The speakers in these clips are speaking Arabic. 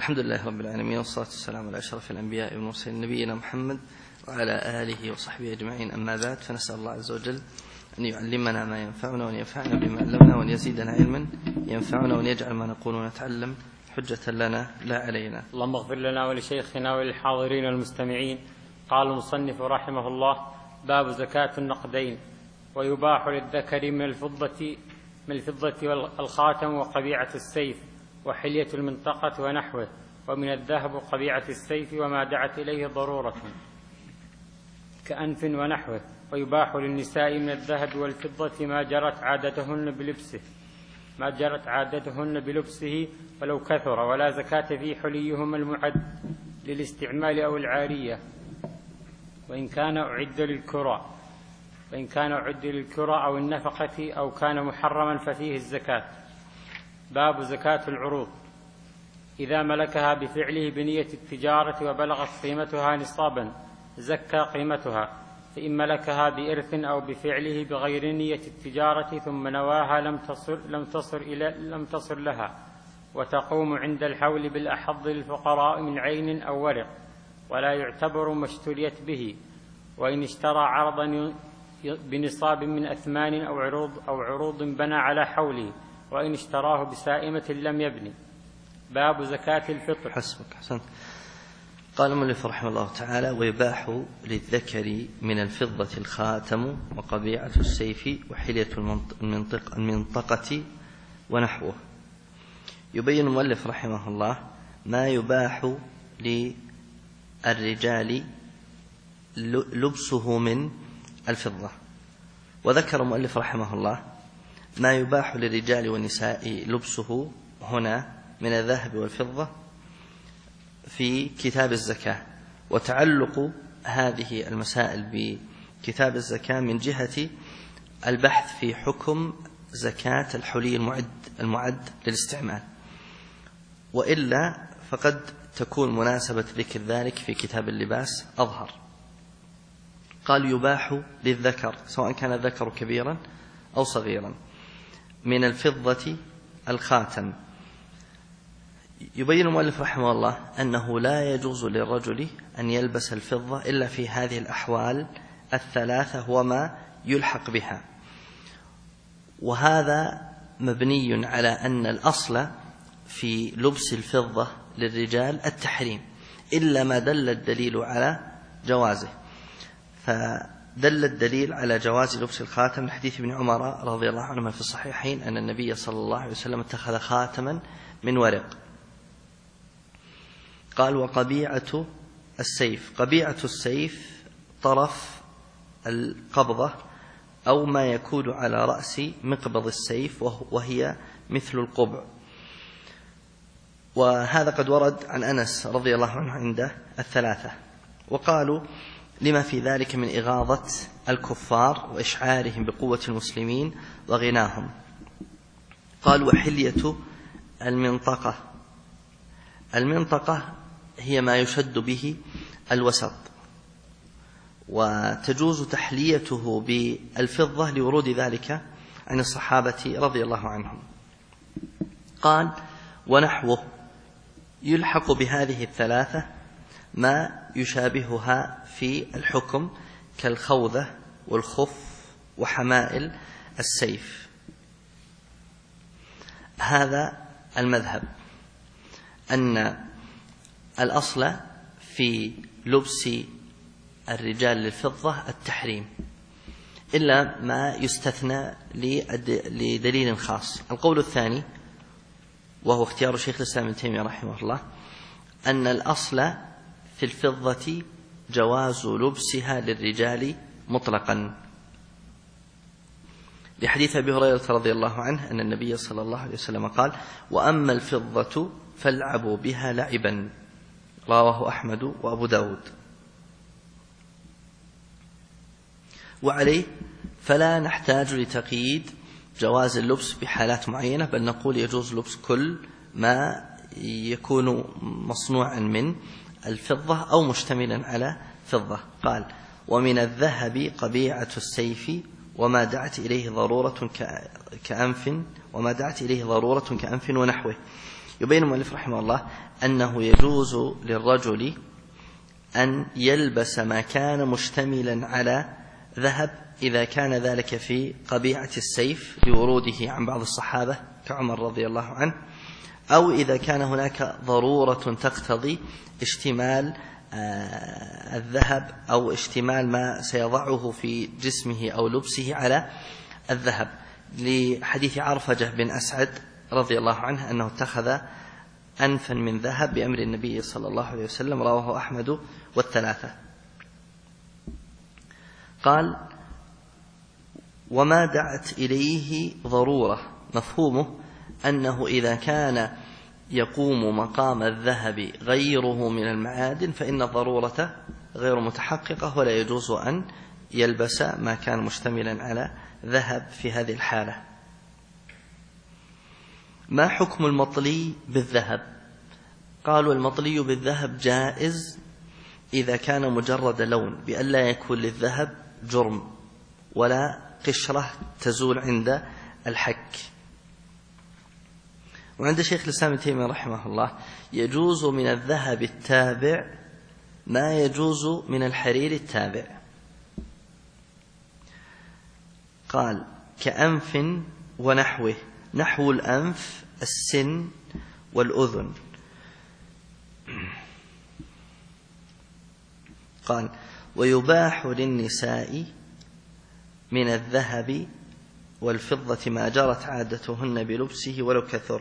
الحمد لله رب العالمين، والصلاة والسلام على أشرف الأنبياء والمرسلين نبينا محمد وعلى آله وصحبه أجمعين. أما بعد، فنسأل الله عز وجل أن يعلمنا ما ينفعنا وأن ينفعنا بما علمنا وأن يزيدنا علما ينفعنا وأن يجعل ما نقول ونتعلم حجة لنا لا علينا. اللهم اغفر لنا ولشيخنا وللحاضرين والمستمعين. قال المصنف رحمه الله: باب زكاة النقدين. ويباح للذكر من الفضة والخاتم وقبيعة السيف وحلية المنطقة ونحوه، ومن الذهب قبيعة السيف وما دعت إليه ضرورة كأنف ونحوه. ويباح للنساء من الذهب والفضة ما جرت عادتهن بلبسه ولو كثر، ولا زكاة في حليهما المعد للاستعمال أو العارية، وإن كان أعد للكرى أو النفقة أو كان محرما ففيه الزكاة. باب زكاة العروض. إذا ملكها بفعله بنية التجارة وبلغت قيمتها نصابا زكى قيمتها، فإن ملكها بإرث أو بفعله بغير نية التجارة ثم نواها لم تصر لها، وتقوم عند الحول بالأحظ للفقراء من عين أو ورق، ولا يعتبر ما اشتريت به. وإن اشترى عرضا بنصاب من أثمان أو عروض بنى على حوله، وإن اشتراه بسائمة لم يبني. باب زكاة الفطر. حسبك، حسنت. قال المؤلف رحمه الله تعالى: ويباح للذكر من الفضة الخاتم وقبيعة السيف وحلية المنطقة ونحوه. يبين المؤلف رحمه الله ما يباح للرجال لبسه من الفضة، وذكر المؤلف رحمه الله ما يباح للرجال والنساء لبسه هنا من الذهب والفضة في كتاب الزكاة. وتعلق هذه المسائل بكتاب الزكاة من جهة البحث في حكم زكاة الحلي المعد للاستعمال، وإلا فقد تكون مناسبة ذكر ذلك في كتاب اللباس أظهر. قال: يباح للذكر سواء كان الذكر كبيرا أو صغيرا من الفضة الخاتم. يبين المؤلف رحمه الله أنه لا يجوز للرجل أن يلبس الفضة إلا في هذه الأحوال الثلاثة وما يلحق بها، وهذا مبني على أن الأصل في لبس الفضة للرجال التحريم إلا ما دل الدليل على جوازه. فدل الدليل على جواز لبس الخاتم لحديث ابن عمر رضي الله عنهما في الصحيحين أن النبي صلى الله عليه وسلم اتخذ خاتما من ورق. قال: وقبيعة السيف. قبيعة السيف طرف القبضة أو ما يكون على رأس مقبض السيف، وهي مثل القبع. وهذا قد ورد عن أنس رضي الله عنه عند الثلاثة، وقالوا لما في ذلك من إغاظة الكفار وإشعارهم بقوة المسلمين وغناهم. قال: وحلية المنطقة. المنطقة هي ما يشد به الوسط، وتجوز تحليته بالفضة لورود ذلك عن الصحابة رضي الله عنهم. قال: ونحوه. يلحق بهذه الثلاثة ما يشابهها في الحكم كالخوذة والخف وحمائل السيف. هذا المذهب أن الأصل في لبس الرجال للفضة التحريم إلا ما يستثنى لدليل خاص. القول الثاني وهو اختيار شيخ الإسلام ابن تيمية رحمه الله أن الأصل في الفضة جواز لبسها للرجال مطلقا، لحديث أبي هريرة رضي الله عنه أن النبي صلى الله عليه وسلم قال: وأما الفضة فالعبوا بها لعبا. رواه أحمد وأبو داود. وعليه فلا نحتاج لتقييد جواز اللبس بحالات معينة، بل نقول يجوز لبس كل ما يكون مصنوعا من الفضة أو مشتملا على فضة. قال: ومن الذهب قبيعة السيف وما دعت إليه ضرورة كأنف ونحوه. يبين المؤلف رحمه الله أنه يجوز للرجل أن يلبس ما كان مشتملا على ذهب إذا كان ذلك في قبيعة السيف لوروده عن بعض الصحابة كعمر رضي الله عنه، أو إذا كان هناك ضرورة تقتضي اشتمال الذهب أو اشتمال ما سيضعه في جسمه أو لبسه على الذهب، لحديث عرفجة بن أسعد رضي الله عنه أنه اتخذ أنفا من ذهب بأمر النبي صلى الله عليه وسلم، رواه أحمد والثلاثة. قال: وما دعت إليه ضرورة، مفهومه أنه إذا كان يقوم مقام الذهب غيره من المعادن فإن الضرورة غير متحققة ولا يجوز أن يلبس ما كان مشتملا على ذهب في هذه الحالة. ما حكم المطلي بالذهب؟ قالوا: المطلي بالذهب جائز إذا كان مجرد لون، بأن لا يكون للذهب جرم ولا قشرة تزول عند الحك. وعند شيخ الإسلام ابن تيمية رحمه الله يجوز من الذهب التابع ما يجوز من الحرير التابع. قال: كأنف ونحوه، نحو الأنف السن والأذن. قال: ويباح للنساء من الذهب والفضة ما جرت عادتهن بلبسه ولو كثر.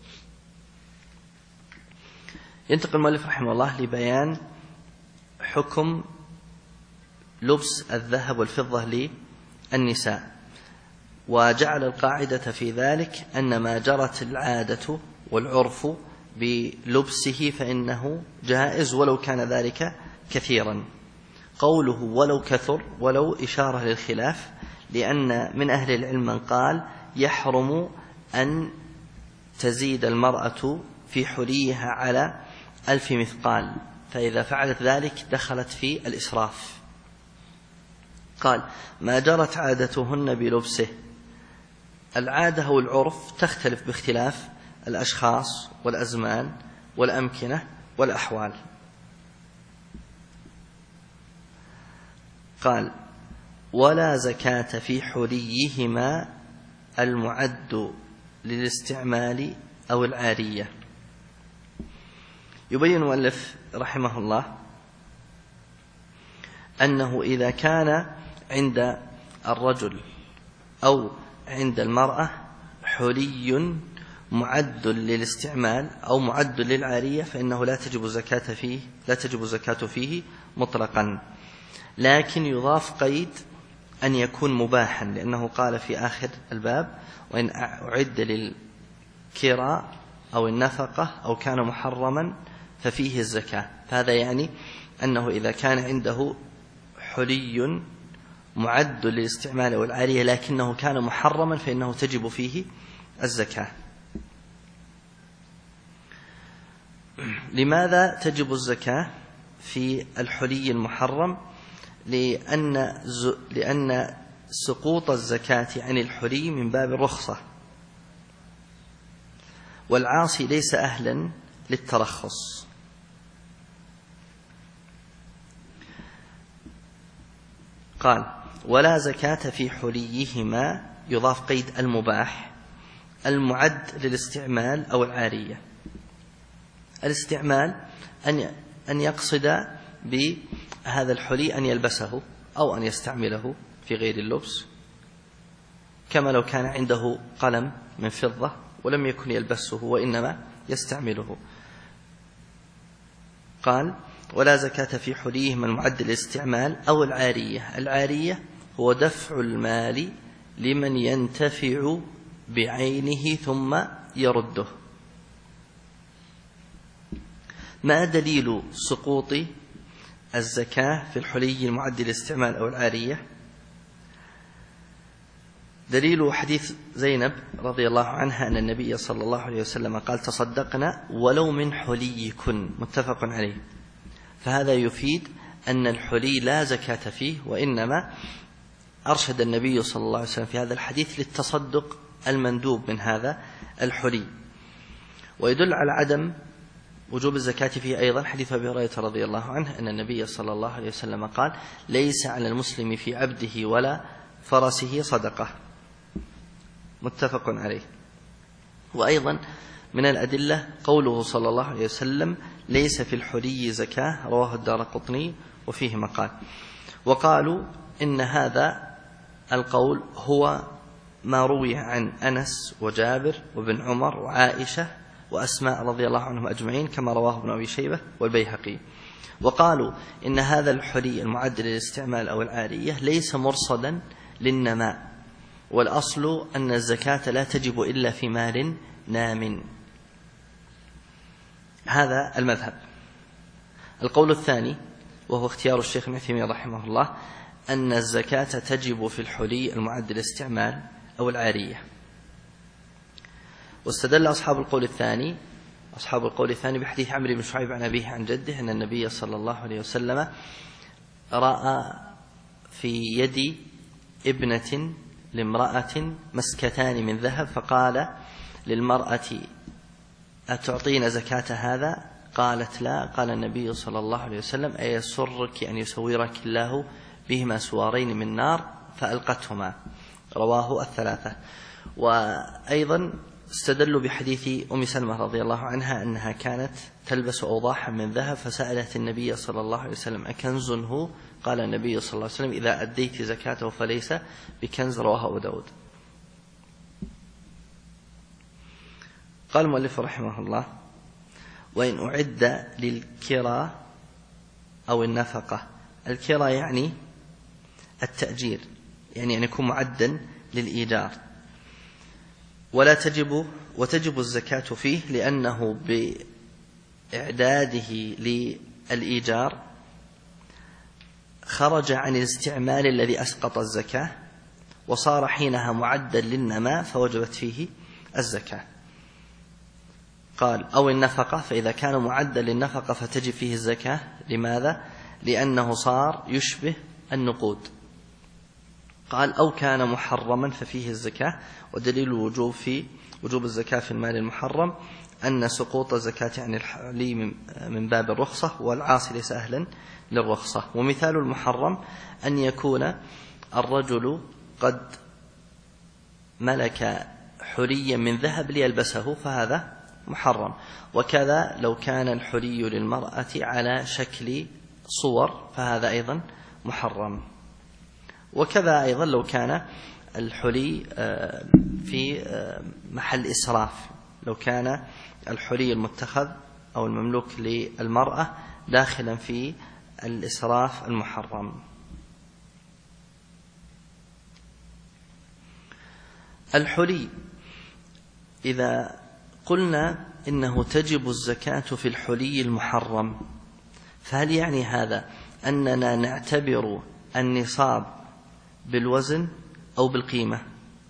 ينتقل المؤلف رحمه الله لبيان حكم لبس الذهب والفضة للنساء، وجعل القاعدة في ذلك أن ما جرت العادة والعرف بلبسه فإنه جائز ولو كان ذلك كثيرا. قوله ولو كثر ولو إشارة للخلاف، لأن من أهل العلم من قال يحرم أن تزيد المرأة في حليها على 1000 مثقال، فإذا فعلت ذلك دخلت في الإسراف. قال: ما جرت عادتهن بلبسه. العادة والعرف تختلف باختلاف الأشخاص والأزمان والأمكنة والأحوال. قال: ولا زكاة في حليهما المعد للاستعمال أو العارية. يبين المؤلف رحمه الله أنه إذا كان عند الرجل أو عند المرأة حلي معد للاستعمال أو معد للعارية فإنه لا تجب زكاة فيه مطلقا، لكن يضاف قيد أن يكون مباحا، لأنه قال في آخر الباب: وإن أعد للكراء أو النفقة أو كان محرما ففيه الزكاة. فهذا يعني أنه إذا كان عنده حلي معد للاستعمال والعارية لكنه كان محرما فإنه تجب فيه الزكاة. لماذا تجب الزكاة في الحلي المحرم؟ لأن سقوط الزكاة عن الحلي من باب الرخصة، والعاصي ليس أهلا للترخص. قال: ولا زكاة في حليهما، يضاف قيد المباح المعد للاستعمال أو العارية. الاستعمال أن يقصد بهذا الحلي أن يلبسه أو أن يستعمله في غير اللبس، كما لو كان عنده قلم من فضة ولم يكن يلبسه وإنما يستعمله. قال: ولا زكاة في حليهما المعد للاستعمال أو العارية. العارية هو دفع المال لمن ينتفع بعينه ثم يرده. ما دليل سقوط الزكاة في الحلي المعد للاستعمال أو العارية؟ دليل حديث زينب رضي الله عنها أن النبي صلى الله عليه وسلم قال: تصدقنا ولو من حليكن، متفق عليه. فهذا يفيد أن الحلي لا زكاة فيه، وإنما أرشد النبي صلى الله عليه وسلم في هذا الحديث للتصدق المندوب من هذا الحلي. ويدل على عدم وجوب الزكاة فيه أيضا حديث أبي هريرة رضي الله عنه أن النبي صلى الله عليه وسلم قال: ليس على المسلم في عبده ولا فرسه صدقة، متفق عليه. وأيضا من الأدلة قوله صلى الله عليه وسلم: ليس في الحلي زكاة، رواه الدارقطني وفيه مقال. وقالوا إن هذا القول هو ما روي عن أنس وجابر وابن عمر وعائشة وأسماء رضي الله عنهم أجمعين، كما رواه ابن أبي شيبة والبيهقي. وقالوا إن هذا الحلي المعد للاستعمال أو العارية ليس مرصدا للنماء، والأصل أن الزكاة لا تجب إلا في مال نام. هذا المذهب. القول الثاني وهو اختيار الشيخ ابن عثيمين رحمه الله أن الزكاة تجب في الحلي المعد للاستعمال أو العارية. واستدل أصحاب القول الثاني بحديث عمرو بن شعيب عن أبيه عن جده أن النبي صلى الله عليه وسلم رأى في يد ابنة لامرأة مسكتان من ذهب، فقال للمرأة: أتعطين زكاة هذا؟ قالت: لا. قال النبي صلى الله عليه وسلم: أيسرك أن يسورك الله بهما سوارين من نار؟ فألقتهما. رواه الثلاثة. وأيضا استدلوا بحديث أم سلمة رضي الله عنها أنها كانت تلبس أوضاحا من ذهب، فسألت النبي صلى الله عليه وسلم: أكنز هو؟ قال النبي صلى الله عليه وسلم: إذا أديت زكاته فليس بكنز. رواه أبو داود. قال المؤلف رحمه الله: وإن أعد للكرى أو النفقة. الكرى يعني التأجير، يعني أن يكون معدا للإيجار، وتجب الزكاة فيه لأنه بإعداده للإيجار خرج عن الاستعمال الذي أسقط الزكاة، وصار حينها معدا للنماء فوجبت فيه الزكاة. قال: أو النفقة، فإذا كان معدا للنفقة فتجب فيه الزكاة. لماذا؟ لأنه صار يشبه النقود. قال: أو كان محرما ففيه الزكاة. ودليل الوجوب في وجوب الزكاة في المال المحرم أن سقوط الزكاة عن الحلي من باب الرخصة، والعاصي ليس أهلا للرخصة. ومثال المحرم أن يكون الرجل قد ملك حليا من ذهب ليلبسه، فهذا محرم. وكذا لو كان الحلي للمرأة على شكل صور، فهذا أيضا محرم. وكذا أيضا لو كان الحلي في محل إسراف، لو كان الحلي المتخذ أو المملوك للمرأة داخلا في الإسراف المحرم. الحلي إذا قلنا إنه تجب الزكاة في الحلي المحرم، فهل يعني هذا أننا نعتبر النصاب بالوزن أو بالقيمة؟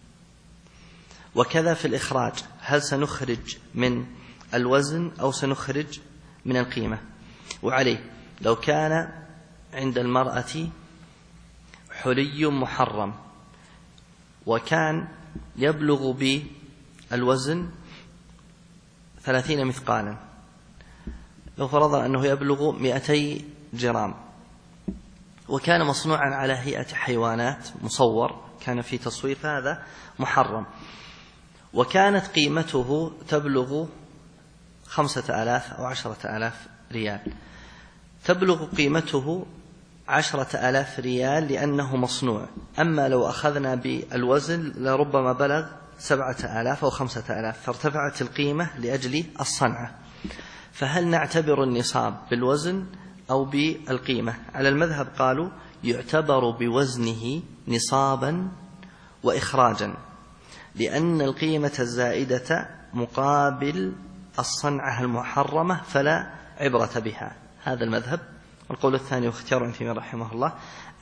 وكذا في الإخراج، هل سنخرج من الوزن أو سنخرج من القيمة؟ وعليه لو كان عند المرأة حلي محرم وكان يبلغ بالوزن 30 مثقالا، لو فرضنا أنه يبلغ 200 جرام، وكان مصنوعا على هيئة حيوانات مصور، كان في تصوير، فهذا محرم. وكانت قيمته تبلغ 5000 أو 10,000 ريال، تبلغ قيمته 10,000 ريال لأنه مصنوع. أما لو أخذنا بالوزن لربما بلغ 7,000 أو 5,000، فارتفعت القيمة لأجل الصنعة. فهل نعتبر النصاب بالوزن أو بالقيمة؟ على المذهب قالوا يعتبر بوزنه نصابا وإخراجا، لأن القيمة الزائدة مقابل الصنعة المحرمة فلا عبرة بها. هذا المذهب. والقول الثاني واختيار ابن عثيمين رحمه الله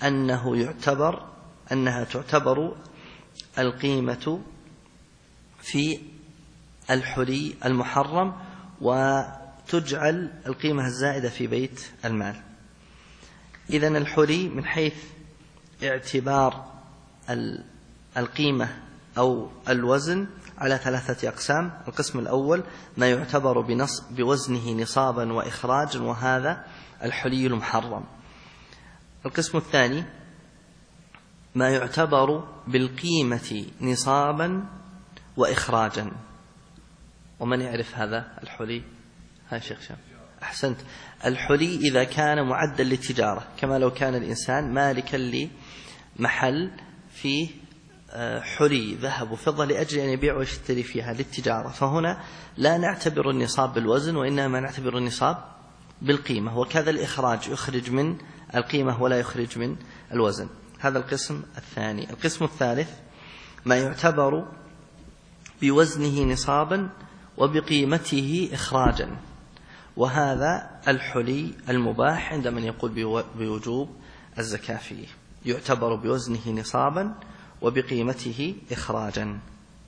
أنها تعتبر القيمة في الحلي المحرم، وتجعل القيمة الزائدة في بيت المال. إذن الحلي من حيث اعتبار القيمة أو الوزن على 3 أقسام. القسم الأول ما يعتبر بوزنه نصابا وإخراجا، وهذا الحلي المحرم. القسم الثاني ما يعتبر بالقيمة نصابا وإخراجا. ومن يعرف هذا الحلي؟ هاي شيخ شام. أحسنت. الحلي إذا كان معدا للتجارة، كما لو كان الإنسان مالكا لمحل فيه حلي ذهب وفضة لأجل أن يبيع ويشتري فيها للتجارة، فهنا لا نعتبر النصاب بالوزن، وإنما نعتبر النصاب بالقيمة. وكذا الإخراج، يخرج من القيمة ولا يخرج من الوزن. هذا القسم الثاني. القسم الثالث ما يعتبر بوزنه نصابا وبقيمته إخراجا، وهذا الحلي المباح عند من يقول بوجوب الزكاة فيه، يعتبر بوزنه نصابا وبقيمته إخراجا.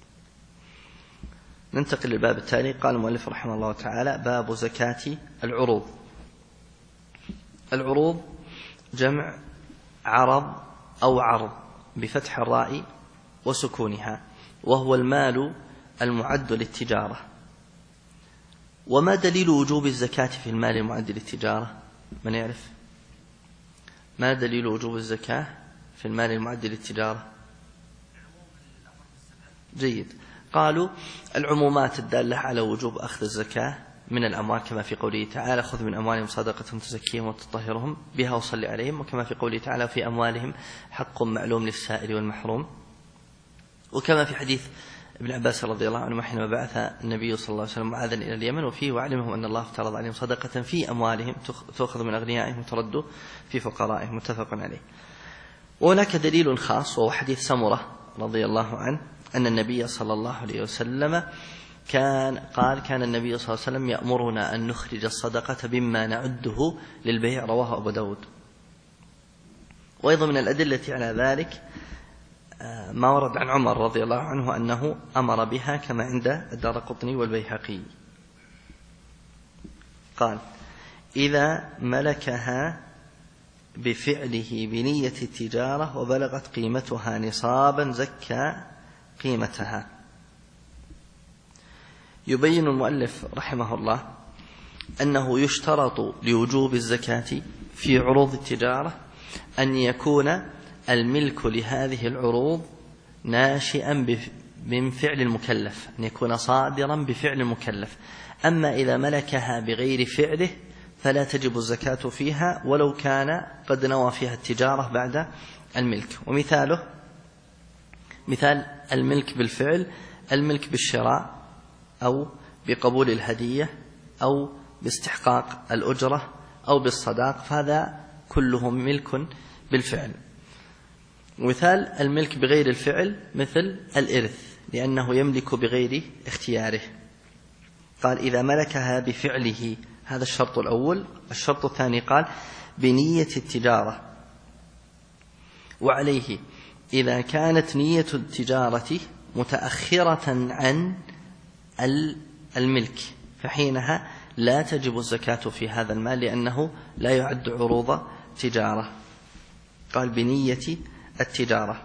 ننتقل للباب التالي. قال المؤلف رحمه الله تعالى: باب زكاة العروض. العروض جمع عرض أو عرض بفتح الراء وسكونها، وهو المال المعد للتجارة. وما دليل وجوب الزكاة في المال المعد للتجارة؟ من يعرف؟ ما دليل وجوب الزكاة في المال المعد للتجارة؟ جيد. قالوا العمومات الدالة على وجوب أخذ الزكاة من الأموال، كما في قوله تعالى: خذ من أموالهم صدقة تزكيهم وتطهرهم بها وصل عليهم، وكما في قوله تعالى: في أموالهم حق معلوم للسائل والمحروم، وكما في حديث ابن عباس رضي الله عنه حينما بعث النبي صلى الله عليه وسلم معاذا إلى اليمن وفيه: وعلمهم أن الله افترض عليهم صدقة في أموالهم تؤخذ من أغنيائهم وترد في فقرائهم، متفق عليه. وهناك دليل خاص، وهو حديث سمرة رضي الله عنه أن النبي صلى الله عليه وسلم كان النبي صلى الله عليه وسلم يأمرنا أن نخرج الصدقة بما نعده للبيع، رواه أبو داود. وأيضا من الأدلة على ذلك ما ورد عن عمر رضي الله عنه أنه أمر بها، كما عند الدارقطني والبيهقي. قال: إذا ملكها بفعله بنية التجارة وبلغت قيمتها نصابا زكى قيمتها. يبين المؤلف رحمه الله أنه يشترط لوجوب الزكاة في عروض التجارة أن يكون الملك لهذه العروض ناشئا من فعل المكلف، أن يكون صادرا بفعل المكلف. أما إذا ملكها بغير فعله فلا تجب الزكاة فيها ولو كان قد نوى فيها التجارة بعد الملك. ومثاله مثال الملك بالفعل: الملك بالشراء أو بقبول الهدية أو باستحقاق الأجرة أو بالصداق، فهذا كله ملك بالفعل. ومثال الملك بغير الفعل مثل الإرث، لأنه يملك بغير اختياره. قال: إذا ملكها بفعله، هذا الشرط الأول. الشرط الثاني قال: بنية التجارة. وعليه إذا كانت نية التجارة متأخرة عن الملك فحينها لا تجب الزكاة في هذا المال، لأنه لا يعد عروض تجارة. قال: بنية التجارة.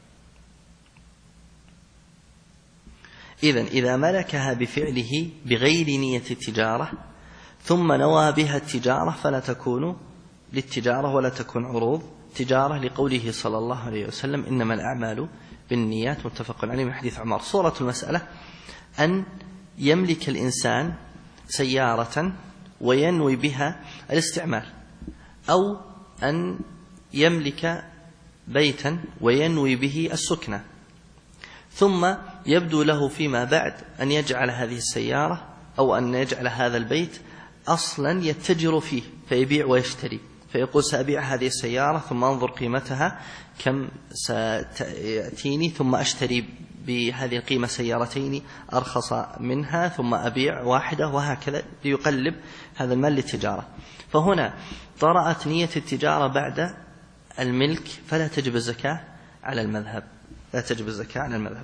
إذا ملكها بفعله بغير نية التجارة ثم نوى بها التجارة فلا تكون للتجارة ولا تكون عروض تجارة، لقوله صلى الله عليه وسلم: إنما الأعمال بالنيات، متفق عليه من حديث عمر. صورة المسألة أن يملك الإنسان سيارة وينوي بها الاستعمال، أو أن يملك بيتا وينوي به السكنة، ثم يبدو له فيما بعد أن يجعل هذه السيارة أو أن يجعل هذا البيت أصلا يتجر فيه فيبيع ويشتري، فيقول: سأبيع هذه السيارة ثم أنظر قيمتها كم ستأتيني، ثم أشتري بهذه القيمة سيارتين أرخص منها، ثم أبيع واحدة، وهكذا ليقلب هذا المال للتجارة. فهنا طرأت نية التجارة بعد الملك، فلا تجب الزكاة على المذهب، لا تجب الزكاة على المذهب.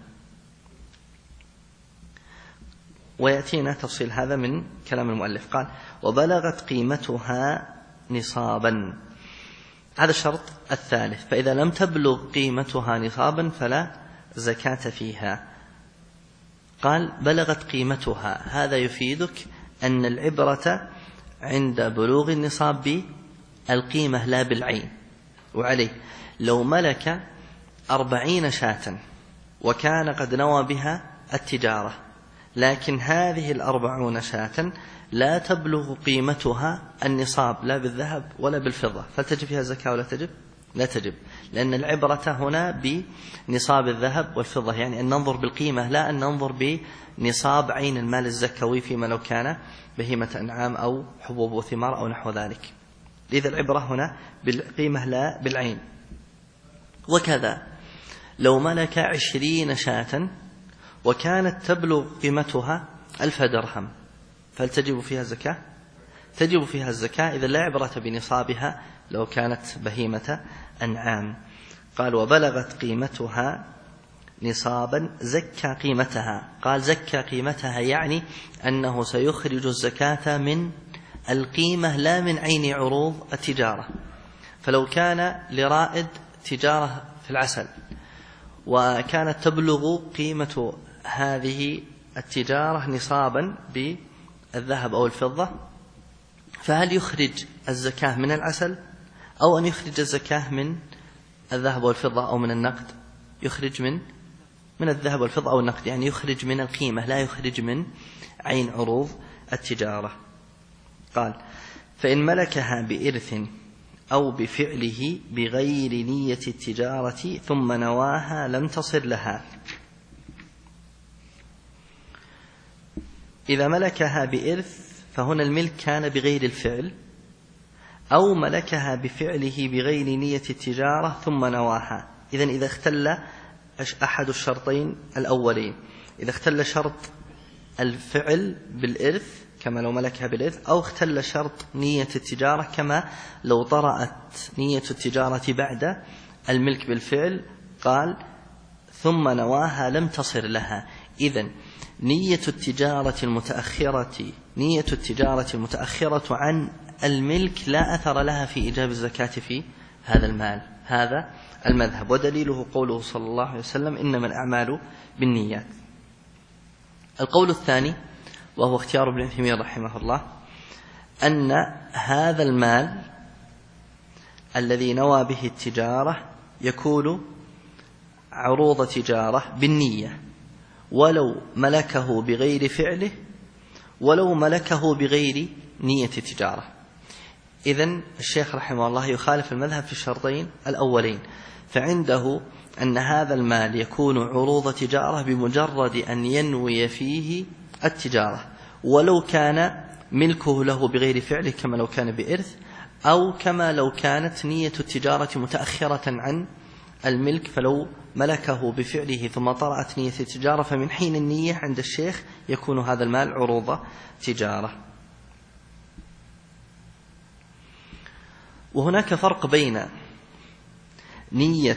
ويأتينا تفصيل هذا من كلام المؤلف. قال: وبلغت قيمتها نصابا. هذا الشرط الثالث. فإذا لم تبلغ قيمتها نصابا فلا زكاة فيها. قال بلغت قيمتها، هذا يفيدك أن العبرة عند بلوغ النصاب بالقيمة لا بالعين. وعليه لو ملك 40 شاة وكان قد نوى بها التجارة، لكن هذه 40 شاة لا تبلغ قيمتها النصاب لا بالذهب ولا بالفضة، فتجب فيها الزكاة ولا تجب؟ لا تجب، لأن العبرة هنا بنصاب الذهب والفضة، يعني أن ننظر بالقيمة لا أن ننظر بنصاب عين المال الزكوي فيما لو كان بهيمة أنعام أو حبوب وثمار أو نحو ذلك. لذا العبرة هنا بالقيمة لا بالعين. وكذا لو ملك 20 شاة وكانت تبلغ قيمتها 1000 درهم، فهل تجب فيها الزكاة؟ تجب فيها الزكاة إذا لا عبرة بنصابها لو كانت بهيمة أنعام. قال وبلغت قيمتها نصابا زكى قيمتها. قال زكى قيمتها يعني أنه سيخرج الزكاة من القيمة لا من عين عروض التجارة. فلو كان لرائد تجارة في العسل وكانت تبلغ قيمة هذه التجارة نصابا بالذهب أو الفضة، فهل يخرج الزكاة من العسل أو أن يخرج الزكاة من الذهب والفضة أو من النقد؟ يخرج من الذهب والفضة أو النقد، يعني يخرج من القيمة لا يخرج من عين عروض التجارة. قال فإن ملكها بإرث أو بفعله بغير نية التجارة ثم نواها لم تصر لها. إذا ملكها بإرث فهنا الملك كان بغير الفعل، أو ملكها بفعله بغير نية التجارة ثم نواها. إذن إذا اختل أحد الشرطين الأولين، إذا اختل شرط الفعل بالإرث كما لو ملكها بالإرث، أو اختل شرط نية التجارة كما لو طرأت نية التجارة بعد الملك بالفعل، قال ثم نواها لم تصر لها. إذن نية التجارة المتأخرة عن الملك لا أثر لها في إيجاب الزكاة في هذا المال. هذا المذهب، ودليله قوله صلى الله عليه وسلم إنما الأعمال بالنيات. القول الثاني وهو اختيار ابن تيمية رحمه الله أن هذا المال الذي نوى به التجارة يكون عروض تجارة بالنية، ولو ملكه بغير فعله ولو ملكه بغير نية التجارة. إذن الشيخ رحمه الله يخالف المذهب في الشرطين الأولين، فعنده أن هذا المال يكون عروض تجارة بمجرد أن ينوي فيه التجارة، ولو كان ملكه له بغير فعله كما لو كان بإرث، أو كما لو كانت نية التجارة متأخرة عن الملك فلو ملكه بفعله ثم طرأت نية التجارة، فمن حين النية عند الشيخ يكون هذا المال عروض تجارة. وهناك فرق بين نية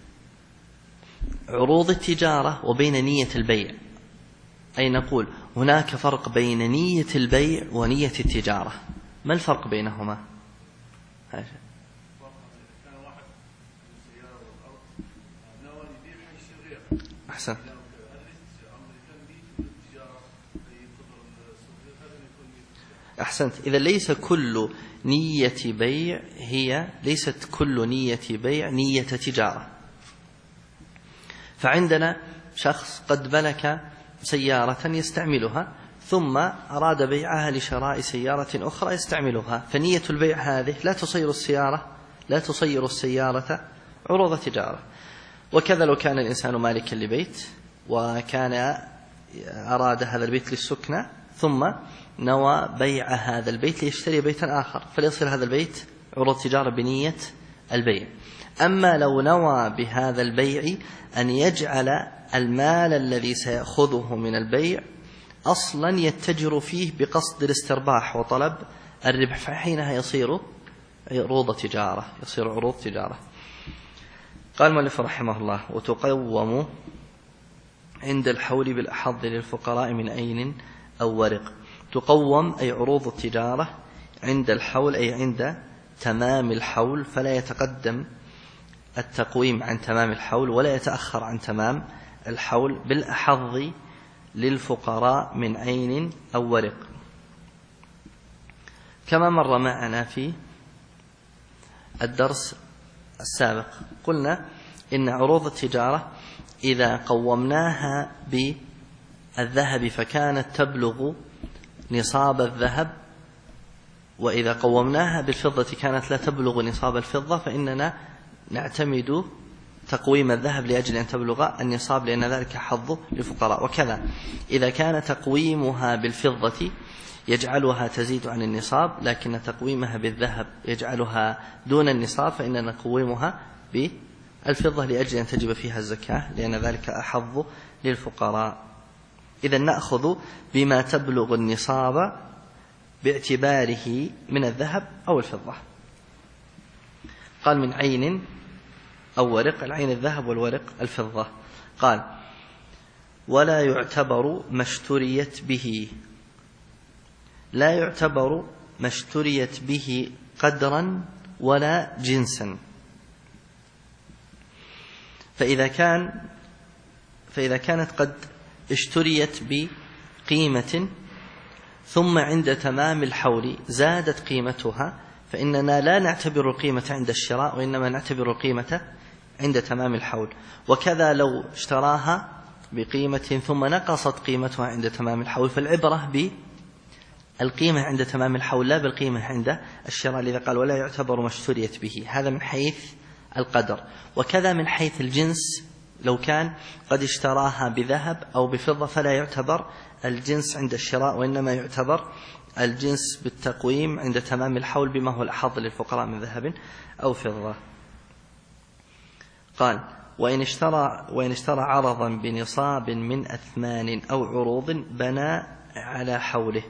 عروض التجارة وبين نية البيع، أي نقول هناك فرق بين نية البيع ونية التجارة. ما الفرق بينهما؟ أحسن. أحسنت. إذا ليس كل نية بيع ليست كل نية بيع نية تجارة. فعندنا شخص قد ملك سيارة يستعملها ثم أراد بيعها لشراء سيارة أخرى يستعملها، فنية البيع هذه لا تصير السيارة عروض تجارة. وكذا لو كان الإنسان مالكا لبيت وكان أراد هذا البيت للسكنة ثم نوى بيع هذا البيت ليشتري بيتا آخر، فليصير هذا البيت عروض تجارة بنية البيع. أما لو نوى بهذا البيع أن يجعل المال الذي سيأخذه من البيع أصلا يتجر فيه بقصد الاسترباح وطلب الربح، فحينها يصير عروض تجارة. قال المؤلف رحمه الله وتقوم عند الحول بالأحظ للفقراء من أين أو ورق. تقوم أي عروض التجارة عند الحول أي عند تمام الحول، فلا يتقدم التقويم عن تمام الحول ولا يتأخر عن تمام الحول، بالأحظ للفقراء من عين أو ورق، كما مر معنا في الدرس السابق. قلنا إن عروض التجارة إذا قومناها بالذهب فكانت تبلغ نصاب الذهب، وإذا قومناها بالفضة كانت لا تبلغ نصاب الفضة، فإننا نعتمد تقويم الذهب لأجل أن تبلغ النصاب، لأن ذلك حظ للفقراء. وكذا إذا كان تقويمها بالفضة يجعلها تزيد عن النصاب، لكن تقويمها بالذهب يجعلها دون النصاب، فإننا نقومها بالفضة لأجل أن تجب فيها الزكاة، لأن ذلك أحظ للفقراء. إذا نأخذ بما تبلغ النصاب باعتباره من الذهب أو الفضة. قال من عين أو ورق، العين الذهب والورق الفضة. قال ولا يعتبر ما اشتريت به، لا يعتبر ما اشتريت به قدرا ولا جنسا. فإذا كانت قد اشتريت بقيمة ثم عند تمام الحول زادت قيمتها، فإننا لا نعتبر القيمة عند الشراء، وإنما نعتبر القيمة عند تمام الحول. وكذا لو اشتراها بقيمة ثم نقصت قيمتها عند تمام الحول، فالعبرة بالقيمة عند تمام الحول لا بالقيمة عند الشراء. لذا قال ولا يعتبر ما اشتريت به، هذا من حيث القدر. وكذا من حيث الجنس، لو كان قد اشتراها بذهب أو بفضة فلا يعتبر الجنس عند الشراء، وإنما يعتبر الجنس بالتقويم عند تمام الحول بما هو الأحظ للفقراء من ذهب أو فضة. قال وإن اشترى عرضا بنصاب من أثمان أو عروض بنى على حوله.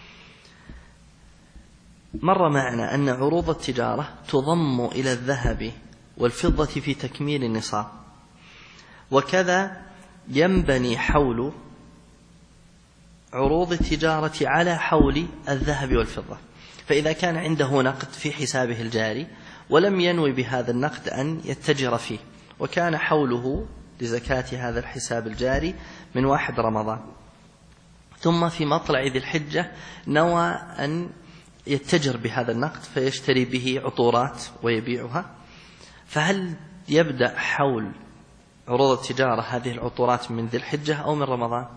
مر معنا أن عروض التجارة تضم إلى الذهب والفضة في تكميل النصاب، وكذا ينبني حول عروض التجارة على حول الذهب والفضة. فإذا كان عنده نقد في حسابه الجاري ولم ينوي بهذا النقد أن يتجر فيه، وكان حوله لزكاة هذا الحساب الجاري من 1 رمضان، ثم في مطلع ذي الحجة نوى أن يتجر بهذا النقد فيشتري به عطورات ويبيعها، فهل يبدأ حول عروض التجارة هذه العطورات من ذي الحجة أو من رمضان؟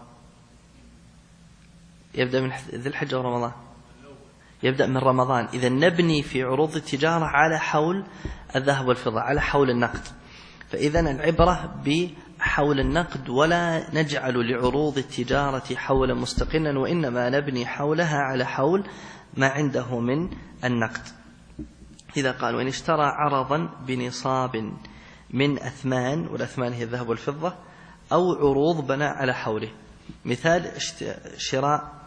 يبدأ من ذي الحجة أو رمضان؟ يبدأ من رمضان. إذا نبني في عروض التجارة على حول الذهب والفضة، على حول النقد. فإذا العبرة بحول النقد، ولا نجعل لعروض التجارة حولا مستقلا، وإنما نبني حولها على حول ما عنده من النقد. إذا قال وإن اشترى عرضا بنصاب من أثمان، والأثمان هي الذهب والفضة، أو عروض بنى على حوله. مثال شراء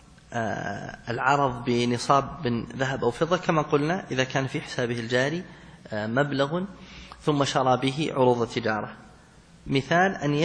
العرض بنصاب من ذهب أو فضة كما قلنا إذا كان في حسابه الجاري مبلغ ثم شرى به عروض التجارة. مثال أن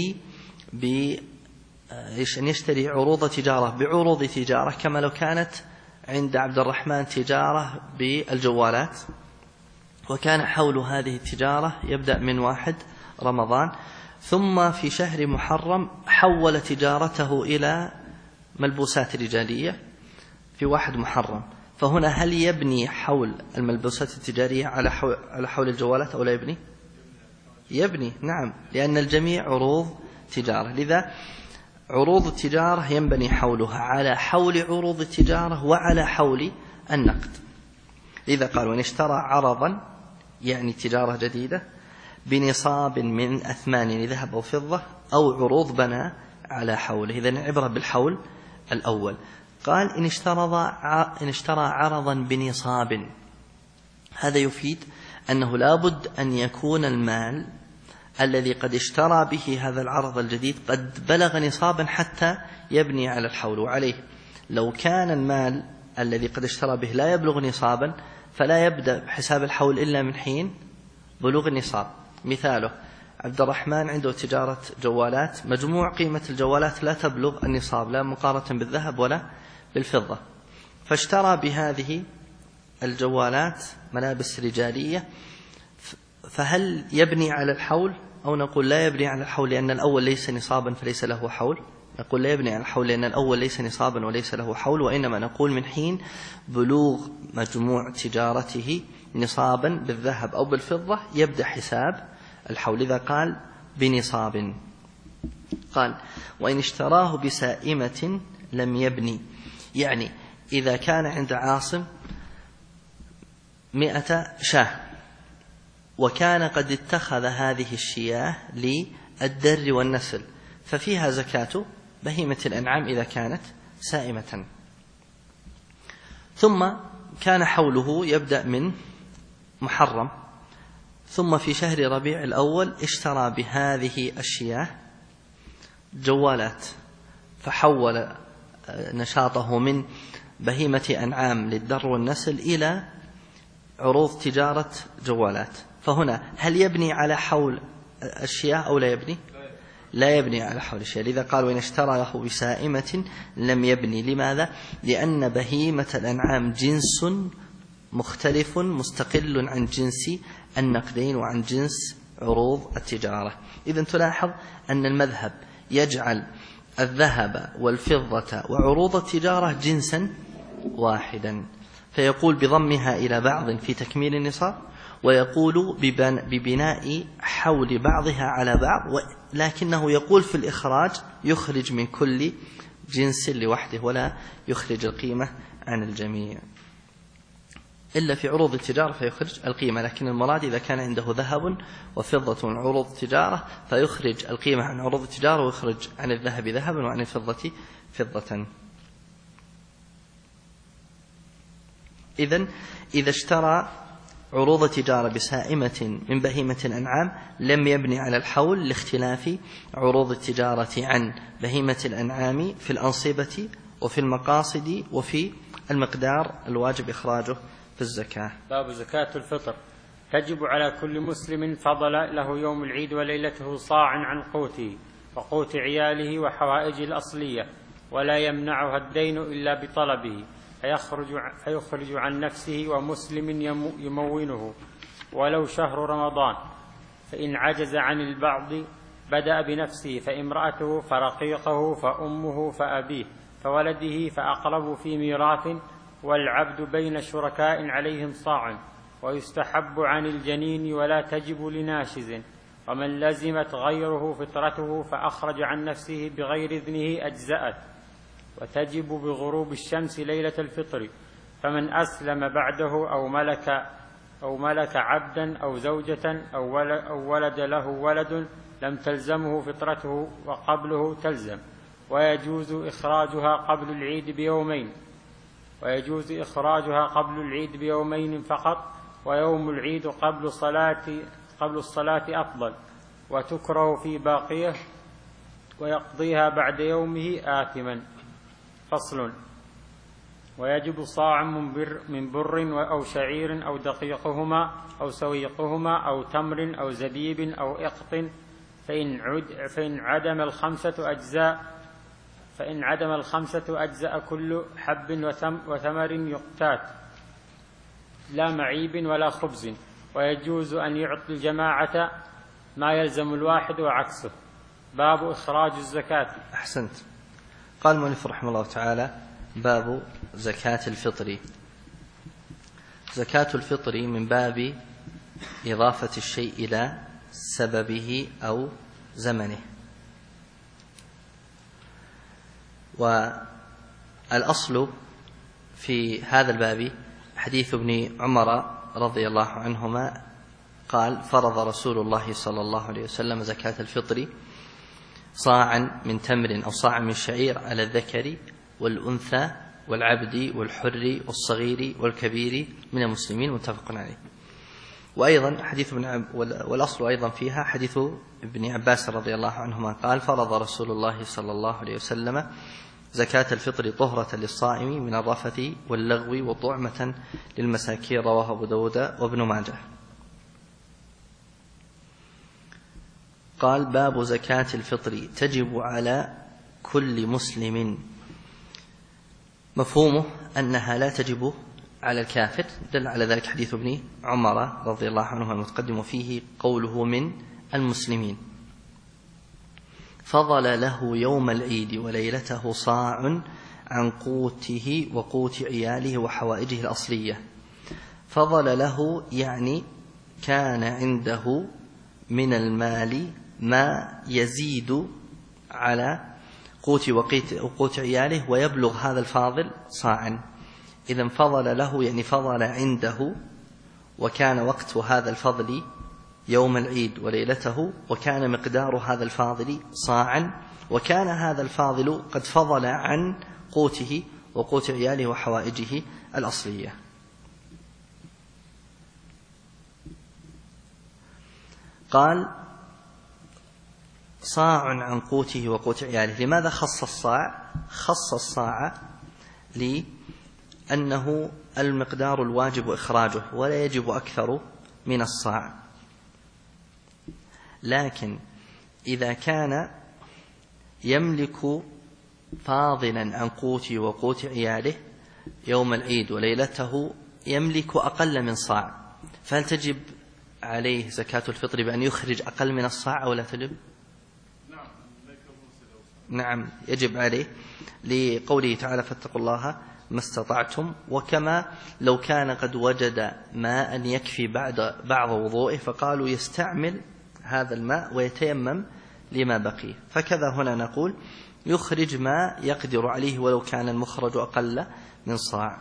يشتري عروض تجارة بعروض تجارة، كما لو كانت عند عبد الرحمن تجارة بالجوالات، وكان حول هذه التجارة يبدأ من 1 رمضان، ثم في شهر محرم حول تجارته إلى ملبوسات رجالية في 1 محرم. فهنا هل يبني حول الملبوسات التجارية على حول الجوالات أو لا يبني؟ يبني، نعم، لأن الجميع عروض تجارة. لذا عروض التجارة ينبني حولها على حول عروض التجارة وعلى حول النقد. إذا قال وإن اشترى عرضا، يعني تجارة جديدة، بنصاب من أثمان ذهب أو فضة، أو عروض بنى على حوله. إذن العبرة بالحول الأول. قال إن اشترى عرضا بنصاب، هذا يفيد أنه لابد أن يكون المال الذي قد اشترى به هذا العرض الجديد قد بلغ نصابا حتى يبني على الحول. وعليه لو كان المال الذي قد اشترى به لا يبلغ نصابا فلا يبدأ بحساب الحول إلا من حين بلوغ النصاب. مثاله عبد الرحمن عنده تجارة جوالات، مجموع قيمة الجوالات لا تبلغ النصاب لا مقارنة بالذهب ولا بالفضة، فاشترى بهذه الجوالات ملابس رجالية، فهل يبني على الحول أو نقول لا يبني على الحول لأن الأول ليس نصابا فليس له حول؟ نقول لا يبني على الحول، لأن الأول ليس نصابا وليس له حول، وإنما نقول من حين بلوغ مجموع تجارته نصابا بالذهب أو بالفضة يبدأ حساب الحول. إذا قال بنصاب، قال وإن اشتراه بسائمة لم يبني، يعني إذا كان عند عاصم 100 شاة وكان قد اتخذ هذه الشياه للدر والنسل، ففيها زكاة بهيمة الأنعام إذا كانت سائمة. ثم كان حوله يبدأ من محرم، ثم في شهر ربيع الأول اشترى بهذه الشياه جوالات، فحول نشاطه من بهيمة أنعام للدر والنسل إلى عروض تجارة جوالات. فهنا هل يبني على حول الشياه أو لا يبني؟ لا يبني على حول الشياه. لذا قال وإن اشتراه بسائمة لم يبني. لماذا؟ لأن بهيمة الأنعام جنس مختلف مستقل عن جنس النقدين وعن جنس عروض التجارة. إذن تلاحظ أن المذهب يجعل الذهب والفضة وعروض التجارة جنسا واحدا، فيقول بضمها إلى بعض في تكميل النصاب، ويقول ببناء حول بعضها على بعض، لكنه يقول في الإخراج يخرج من كل جنس لوحده ولا يخرج القيمة عن الجميع، إلا في عروض التجارة فيخرج القيمة. لكن المراد إذا كان عنده ذهب وفضة عروض التجارة فيخرج القيمة عن عروض التجارة ويخرج عن الذهب ذهبا وعن الفضة فضة. إذن إذا اشترى عروض التجارة بسائمة من بهيمة الأنعام لم يبني على الحول، لاختلاف عروض التجارة عن بهيمة الأنعام في الأنصبة وفي المقاصد وفي المقدار الواجب إخراجه في الزكاة. باب زكاة الفطر. تجب على كل مسلم فضل له يوم العيد وليلته صاع عن قوته وقوت عياله وحوائجه الأصلية، ولا يمنعها الدين إلا بطلبه، فيخرج عن نفسه ومسلم يمونه ولو شهر رمضان. فإن عجز عن البعض بدأ بنفسه، فامرأته فرقيقه فأمه فأبيه فولده فأقرب في ميراث، والعبد بين شركاء عليهم صاع، ويستحب عن الجنين ولا تجب لناشز. ومن لزمت غيره فطرته فأخرج عن نفسه بغير إذنه أجزأت، وتجب بغروب الشمس ليلة الفطر. فمن أسلم بعده أو ملك عبدا أو زوجة أو ولد له ولد لم تلزمه فطرته وقبله تلزم، ويجوز إخراجها قبل العيد بيومين فقط، ويوم العيد قبل الصلاة أفضل، وتكره في باقيه ويقضيها بعد يومه آثما. فصل. ويجب صاع من بر أو شعير أو دقيقهما أو سويقهما أو تمر أو زبيب أو إقط، فإن عدم الخمسة أجزأ كل حب وثمر يقتات، لا معيب ولا خبز. ويجوز أن يعطي الجماعة ما يلزم الواحد وعكسه. باب إخراج الزكاة. أحسنت. قال المؤلف رحمه الله تعالى: باب زكاة الفطر. زكاة الفطر من باب إضافة الشيء إلى سببه أو زمنه. والأصل في هذا الباب حديث ابن عمر رضي الله عنهما قال: فرض رسول الله صلى الله عليه وسلم زكاة الفطر صاعا من تمر أو صاعا من شعير على الذكر والأنثى والعبد والحر والصغير والكبير من المسلمين، متفق عليه. وأيضا حديث والأصل أيضا فيها حديث ابن عباس رضي الله عنهما قال: فرض رسول الله صلى الله عليه وسلم زكاة الفطر طهرة للصائم من الرفث واللغو وطعمة للمساكين، رواه أبو داود وابن ماجه. قال: باب زكاة الفطر تجب على كل مسلم. مفهومه أنها لا تجب على الكافر، دل على ذلك حديث ابن عمر رضي الله عنه المتقدم فيه قوله من المسلمين. فضل له يوم العيد وليلته صاع عن قوته وقوت عياله وحوائجه الأصلية. فضل له يعني كان عنده من المال ما يزيد على قوت وقوت عياله ويبلغ هذا الفاضل صاعا. إذن فضل له يعني فضل عنده، وكان وقت هذا الفضل يوم العيد وليلته، وكان مقدار هذا الفاضل صاعا، وكان هذا الفاضل قد فضل عن قوته وقوت عياله وحوائجه الأصلية. قال صاع عن قوته وقوت عياله. لماذا خص الصاع؟ خص الصاع لأنه المقدار الواجب إخراجه ولا يجب أكثر من الصاع. لكن إذا كان يملك فاضلا عن قوته وقوت عياله يوم العيد وليلته يملك أقل من صاع، فهل تجب عليه زكاة الفطر بأن يخرج أقل من الصاع أو لا تجب؟ نعم يجب عليه، لقوله تعالى فاتقوا الله ما استطعتم. وكما لو كان قد وجد ماء يكفي بعض وضوئه فقالوا يستعمل هذا الماء ويتيمم لما بقي، فكذا هنا نقول يخرج ما يقدر عليه ولو كان المخرج أقل من صاع.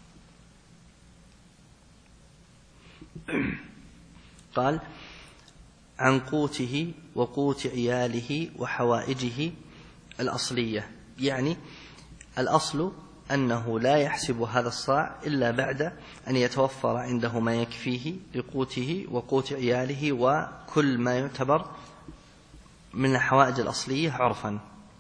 قال عن قوته وقوت عياله وحوائجه الأصلية، يعني الأصل أنه لا يحسب هذا الصاع إلا بعد أن يتوفر عنده ما يكفيه لقوته وقوت عياله وكل ما يعتبر من الحوائج الأصلية عرفا.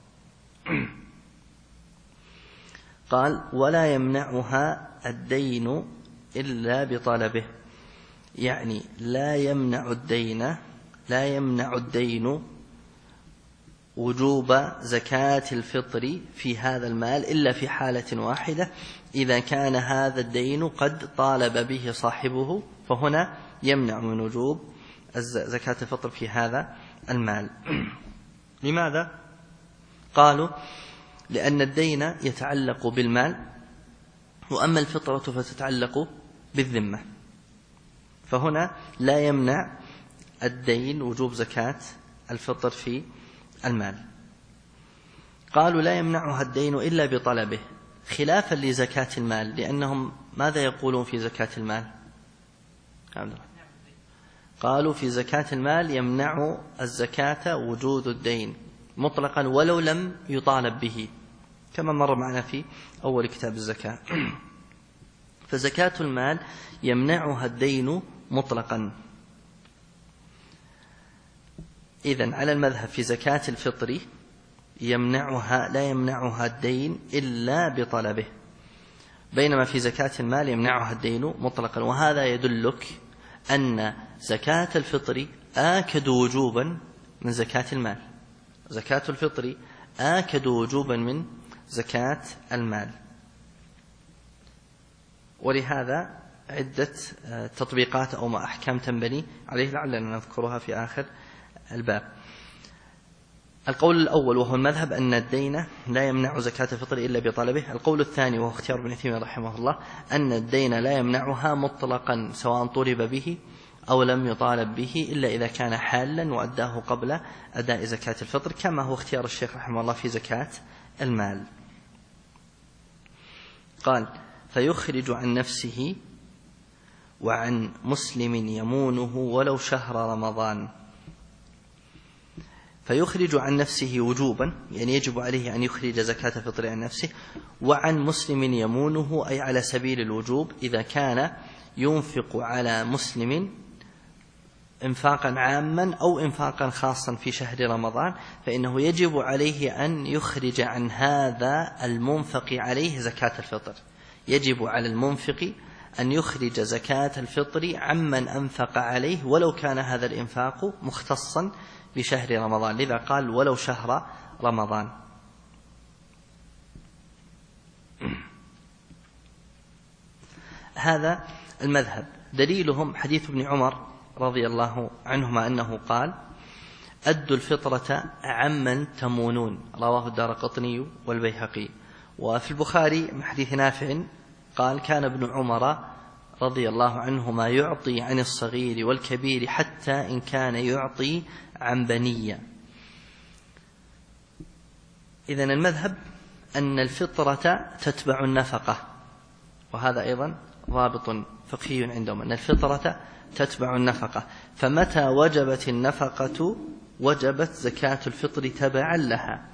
قال ولا يمنعها الدين إلا بطلبه، يعني لا يمنع الدين وجوب زكاة الفطر في هذا المال إلا في حالة واحدة، إذا كان هذا الدين قد طالب به صاحبه، فهنا يمنع من وجوب زكاة الفطر في هذا المال. لماذا؟ قالوا لأن الدين يتعلق بالمال، وأما الفطرة فتتعلق بالذمة، فهنا لا يمنع الدين وجوب زكاة الفطر في المال. قالوا لا يمنعها الدين إلا بطلبه، خلافا لزكاة المال، لأنهم ماذا يقولون في زكاة المال؟ قالوا في زكاة المال يمنع الزكاة وجود الدين مطلقا ولو لم يطالب به، كما مر معنا في أول كتاب الزكاة. فزكاة المال يمنعها الدين مطلقا. إذن على المذهب في زكاة الفطر لا يمنعها الدين إلا بطلبه، بينما في زكاة المال يمنعها الدين مطلقا. وهذا يدلك أن زكاة الفطر آكد وجوبا من زكاة المال، زكاة الفطر آكد وجوبا من زكاة المال. ولهذا عدة تطبيقات أو أحكام تنبني عليه لعلنا نذكرها في آخر الباب. القول الأول وهو المذهب أن الدين لا يمنع زكاة الفطر إلا بطلبه. القول الثاني وهو اختيار ابن تيمية رحمه الله أن الدين لا يمنعها مطلقا سواء طلب به أو لم يطالب به إلا إذا كان حالا وأداه قبل أداء زكاة الفطر، كما هو اختيار الشيخ رحمه الله في زكاة المال. قال فيخرج عن نفسه وعن مسلم يمونه ولو شهر رمضان. فيخرج عن نفسه وجوبا، يعني يجب عليه أن يخرج زكاة الفطر عن نفسه، وعن مسلم يمونه أي على سبيل الوجوب إذا كان ينفق على مسلم انفاقا عاما أو انفاقا خاصا في شهر رمضان، فإنه يجب عليه أن يخرج عن هذا المنفق عليه زكاة الفطر. يجب على المنفق أن يخرج زكاة الفطر عمن أنفق عليه ولو كان هذا الإنفاق مختصا بشهر رمضان، لذا قال ولو شهر رمضان. هذا المذهب دليلهم حديث ابن عمر رضي الله عنهما أنه قال أدوا الفطرة عمن تمونون، رواه الدارقطني والبيهقي. وفي البخاري من حديث نافع قال: كان ابن عمر رضي الله عنهما يعطي عن الصغير والكبير حتى إن كان يعطي عن بنية. إذن المذهب أن الفطرة تتبع النفقة، وهذا أيضا ضابط فقهي عندهم، أن الفطرة تتبع النفقة، فمتى وجبت النفقة وجبت زكاة الفطر تبعا لها.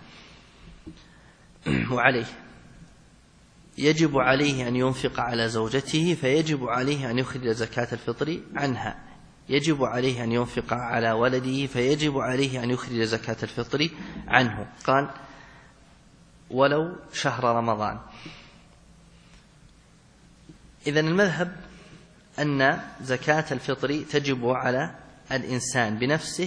وعليه يجب عليه أن ينفق على زوجته، فيجب عليه أن يخرج زكاة الفطر عنها. يجب عليه أن ينفق على ولده، فيجب عليه أن يخرج زكاة الفطر عنه. قال: ولو شهر رمضان. إذن المذهب أن زكاة الفطر تجب على الإنسان بنفسه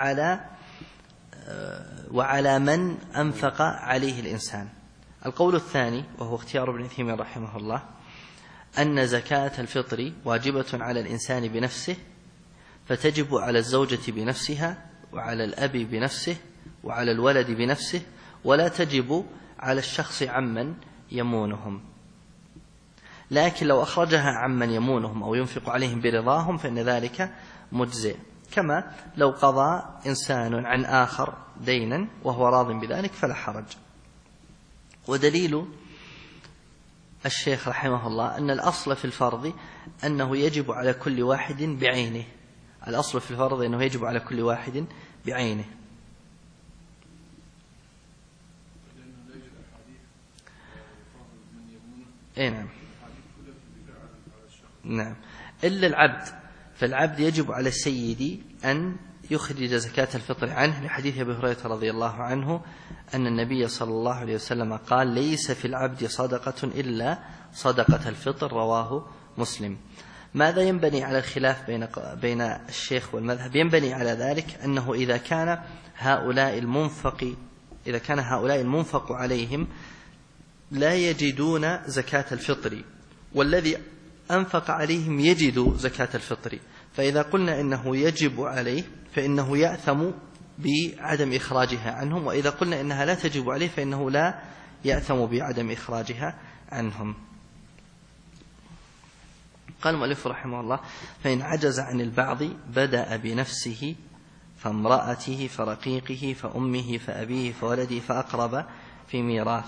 وعلى من أنفق عليه الإنسان. القول الثاني، وهو اختيار ابن عثيمين رحمه الله، أن زكاة الفطر واجبة على الإنسان بنفسه، فتجب على الزوجة بنفسها، وعلى الأب بنفسه، وعلى الولد بنفسه، ولا تجب على الشخص عمن يمونهم. لكن لو أخرجها عمن يمونهم أو ينفق عليهم برضاهم فإن ذلك مجزئ، كما لو قضى إنسان عن آخر دينا وهو راض بذلك فلا حرج. ودليل الشيخ رحمه الله أن الأصل في الفرض أنه يجب على كل واحد بعينه. الأصل في الفرض أنه يجب على كل واحد بعينه. نعم. نعم، إلا العبد، فالعبد يجب على السيد أن يخرج زكاة الفطر عنه، لحديث أبي هريرة رضي الله عنه أن النبي صلى الله عليه وسلم قال: ليس في العبد صدقة إلا صدقة الفطر، رواه مسلم. ماذا ينبني على الخلاف بين الشيخ والمذهب؟ ينبني على ذلك أنه إذا كان هؤلاء المنفق عليهم لا يجدون زكاة الفطر، والذي أنفق عليهم يجد زكاة الفطر، فإذا قلنا إنه يجب عليه فإنه يأثم بعدم إخراجها عنهم، وإذا قلنا إنها لا تجب عليه فإنه لا يأثم بعدم إخراجها عنهم. قال المؤلف رحمه الله: فإن عجز عن البعض بدأ بنفسه، فامرأته، فرقيقه، فأمه، فأبيه، فولده، فأقرب في ميراث.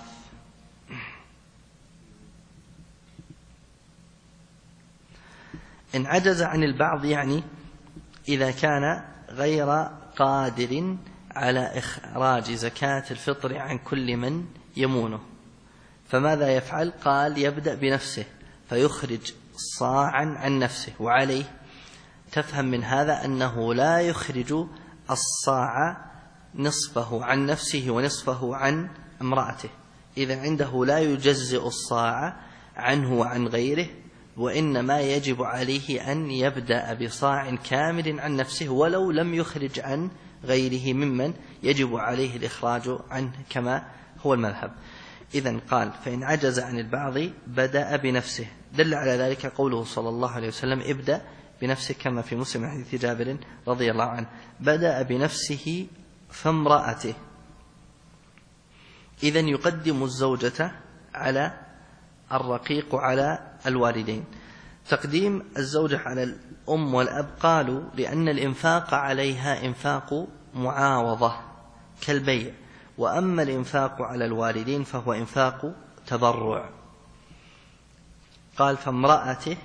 إن عجز عن البعض يعني إذا كان غير قادر على إخراج زكاة الفطر عن كل من يمونه، فماذا يفعل؟ قال: يبدأ بنفسه فيخرج صاعا عن نفسه. وعليه تفهم من هذا أنه لا يخرج الصاع نصفه عن نفسه ونصفه عن امرأته، إذا عنده لا يجزئ الصاع عنه وعن غيره، وإنما يجب عليه أن يبدأ بصاع كامل عن نفسه ولو لم يخرج عن غيره ممن يجب عليه الإخراج عنه، كما هو المذهب. إذن قال: فإن عجز عن البعض بدأ بنفسه. دل على ذلك قوله صلى الله عليه وسلم: ابدأ بنفسه، كما في مسلم حديث جابر رضي الله عنه. بدأ بنفسه فامرأته. إذن يقدم الزوجة على الرقيق على الوالدين. تقديم الزوجة على الأم والأب قالوا لأن الإنفاق عليها إنفاق معاوضة كالبيع، وأما الإنفاق على الوالدين فهو إنفاق تبرع. قال: فامرأته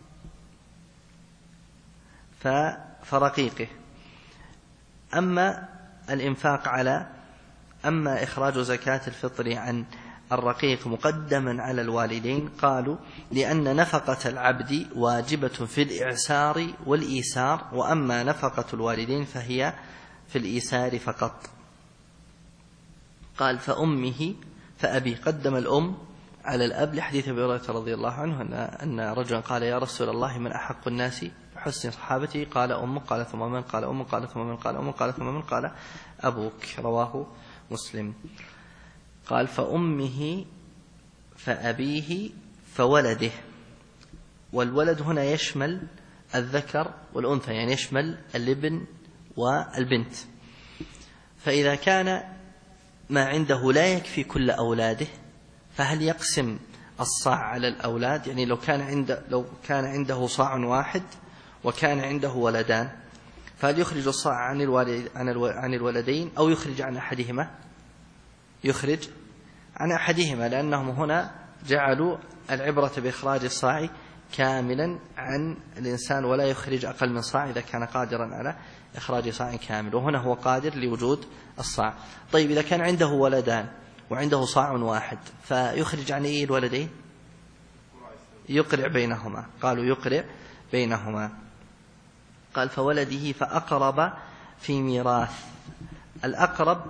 فرقيقه. أما الإنفاق أما إخراج زكاة الفطر عن الرقيق مقدما على الوالدين قالوا لأن نفقة العبد واجبة في الإعسار والإيسار، وأما نفقة الوالدين فهي في الإيسار فقط. قال: فأمه فأبي. قدم الأم على الأب لحديث أبي هريرة رضي الله عنه أن رجلا قال: يا رسول الله من أحق الناس بحسن صحابتي؟ قال: أمك. قال: ثم من؟ قال: أمك. قال: ثم من؟ قال: أمك. قال: ثم من؟ قال: أبوك. رواه مسلم. قال: فأمه فأبيه فولده. والولد هنا يشمل الذكر والأنثى، يعني يشمل الابن والبنت. فإذا كان ما عنده لا يكفي كل أولاده فهل يقسم الصاع على الأولاد؟ يعني لو كان عنده صاع واحد وكان عنده ولدان، فهل يخرج الصاع عن الولدين أو يخرج عن أحدهما؟ يخرج عن أحدهما، لأنهم هنا جعلوا العبرة بإخراج الصاع كاملا عن الإنسان، ولا يخرج أقل من صاع إذا كان قادرا على إخراج صاع كامل، وهنا هو قادر لوجود الصاع. طيب إذا كان عنده ولدان وعنده صاع واحد فيخرج عن أي الولدين؟ يقرع بينهما. قالوا يقرع بينهما. قال فولده فأقرب في ميراث. الأقرب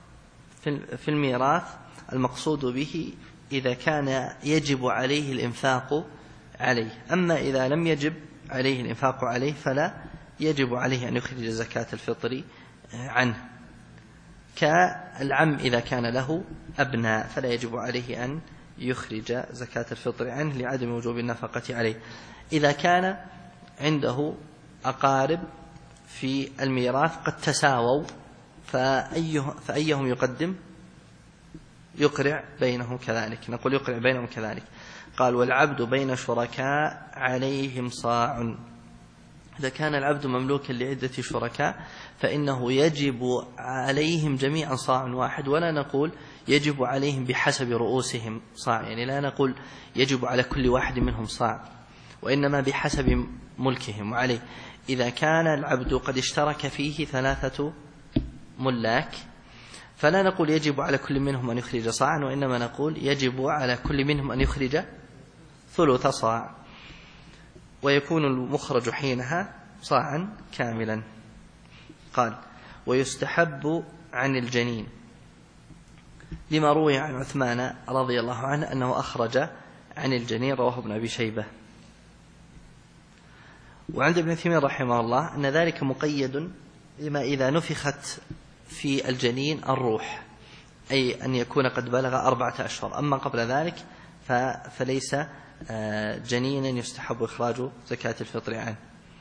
في الميراث المقصود به إذا كان يجب عليه الإنفاق عليه، أما إذا لم يجب عليه الإنفاق عليه فلا يجب عليه أن يخرج زكاة الفطر عنه، كالعم إذا كان له أبناء فلا يجب عليه أن يخرج زكاة الفطر عنه لعدم وجوب النفقة عليه. إذا كان عنده أقارب في الميراث قد تساووا فأيهم يقدم؟ يقرع بينهم كذلك. نقول يقرع بينهم كذلك. قال والعبد بين شركاء عليهم صاع. إذا كان العبد مملوكا لعدة شركاء فإنه يجب عليهم جميعا صاع واحد، ولا نقول يجب عليهم بحسب رؤوسهم صاع، يعني لا نقول يجب على كل واحد منهم صاع، وإنما بحسب ملكهم وعليه. إذا كان العبد قد اشترك فيه 3 ملاك فلا نقول يجب على كل منهم أن يخرج صاعا، وإنما نقول يجب على كل منهم أن يخرج ثلث صاع، ويكون المخرج حينها صاعا كاملا. قال ويستحب عن الجنين لما روي عن عثمان رضي الله عنه أنه أخرج عن الجنين، رواه ابن أبي شيبة. وعند ابن تيمية رحمه الله أن ذلك مقيد لما إذا نفخت في الجنين الروح، أي أن يكون قد بلغ 4 أشهر، أما قبل ذلك فليس جنينا يستحب إخراج زكاة الفطر عنه.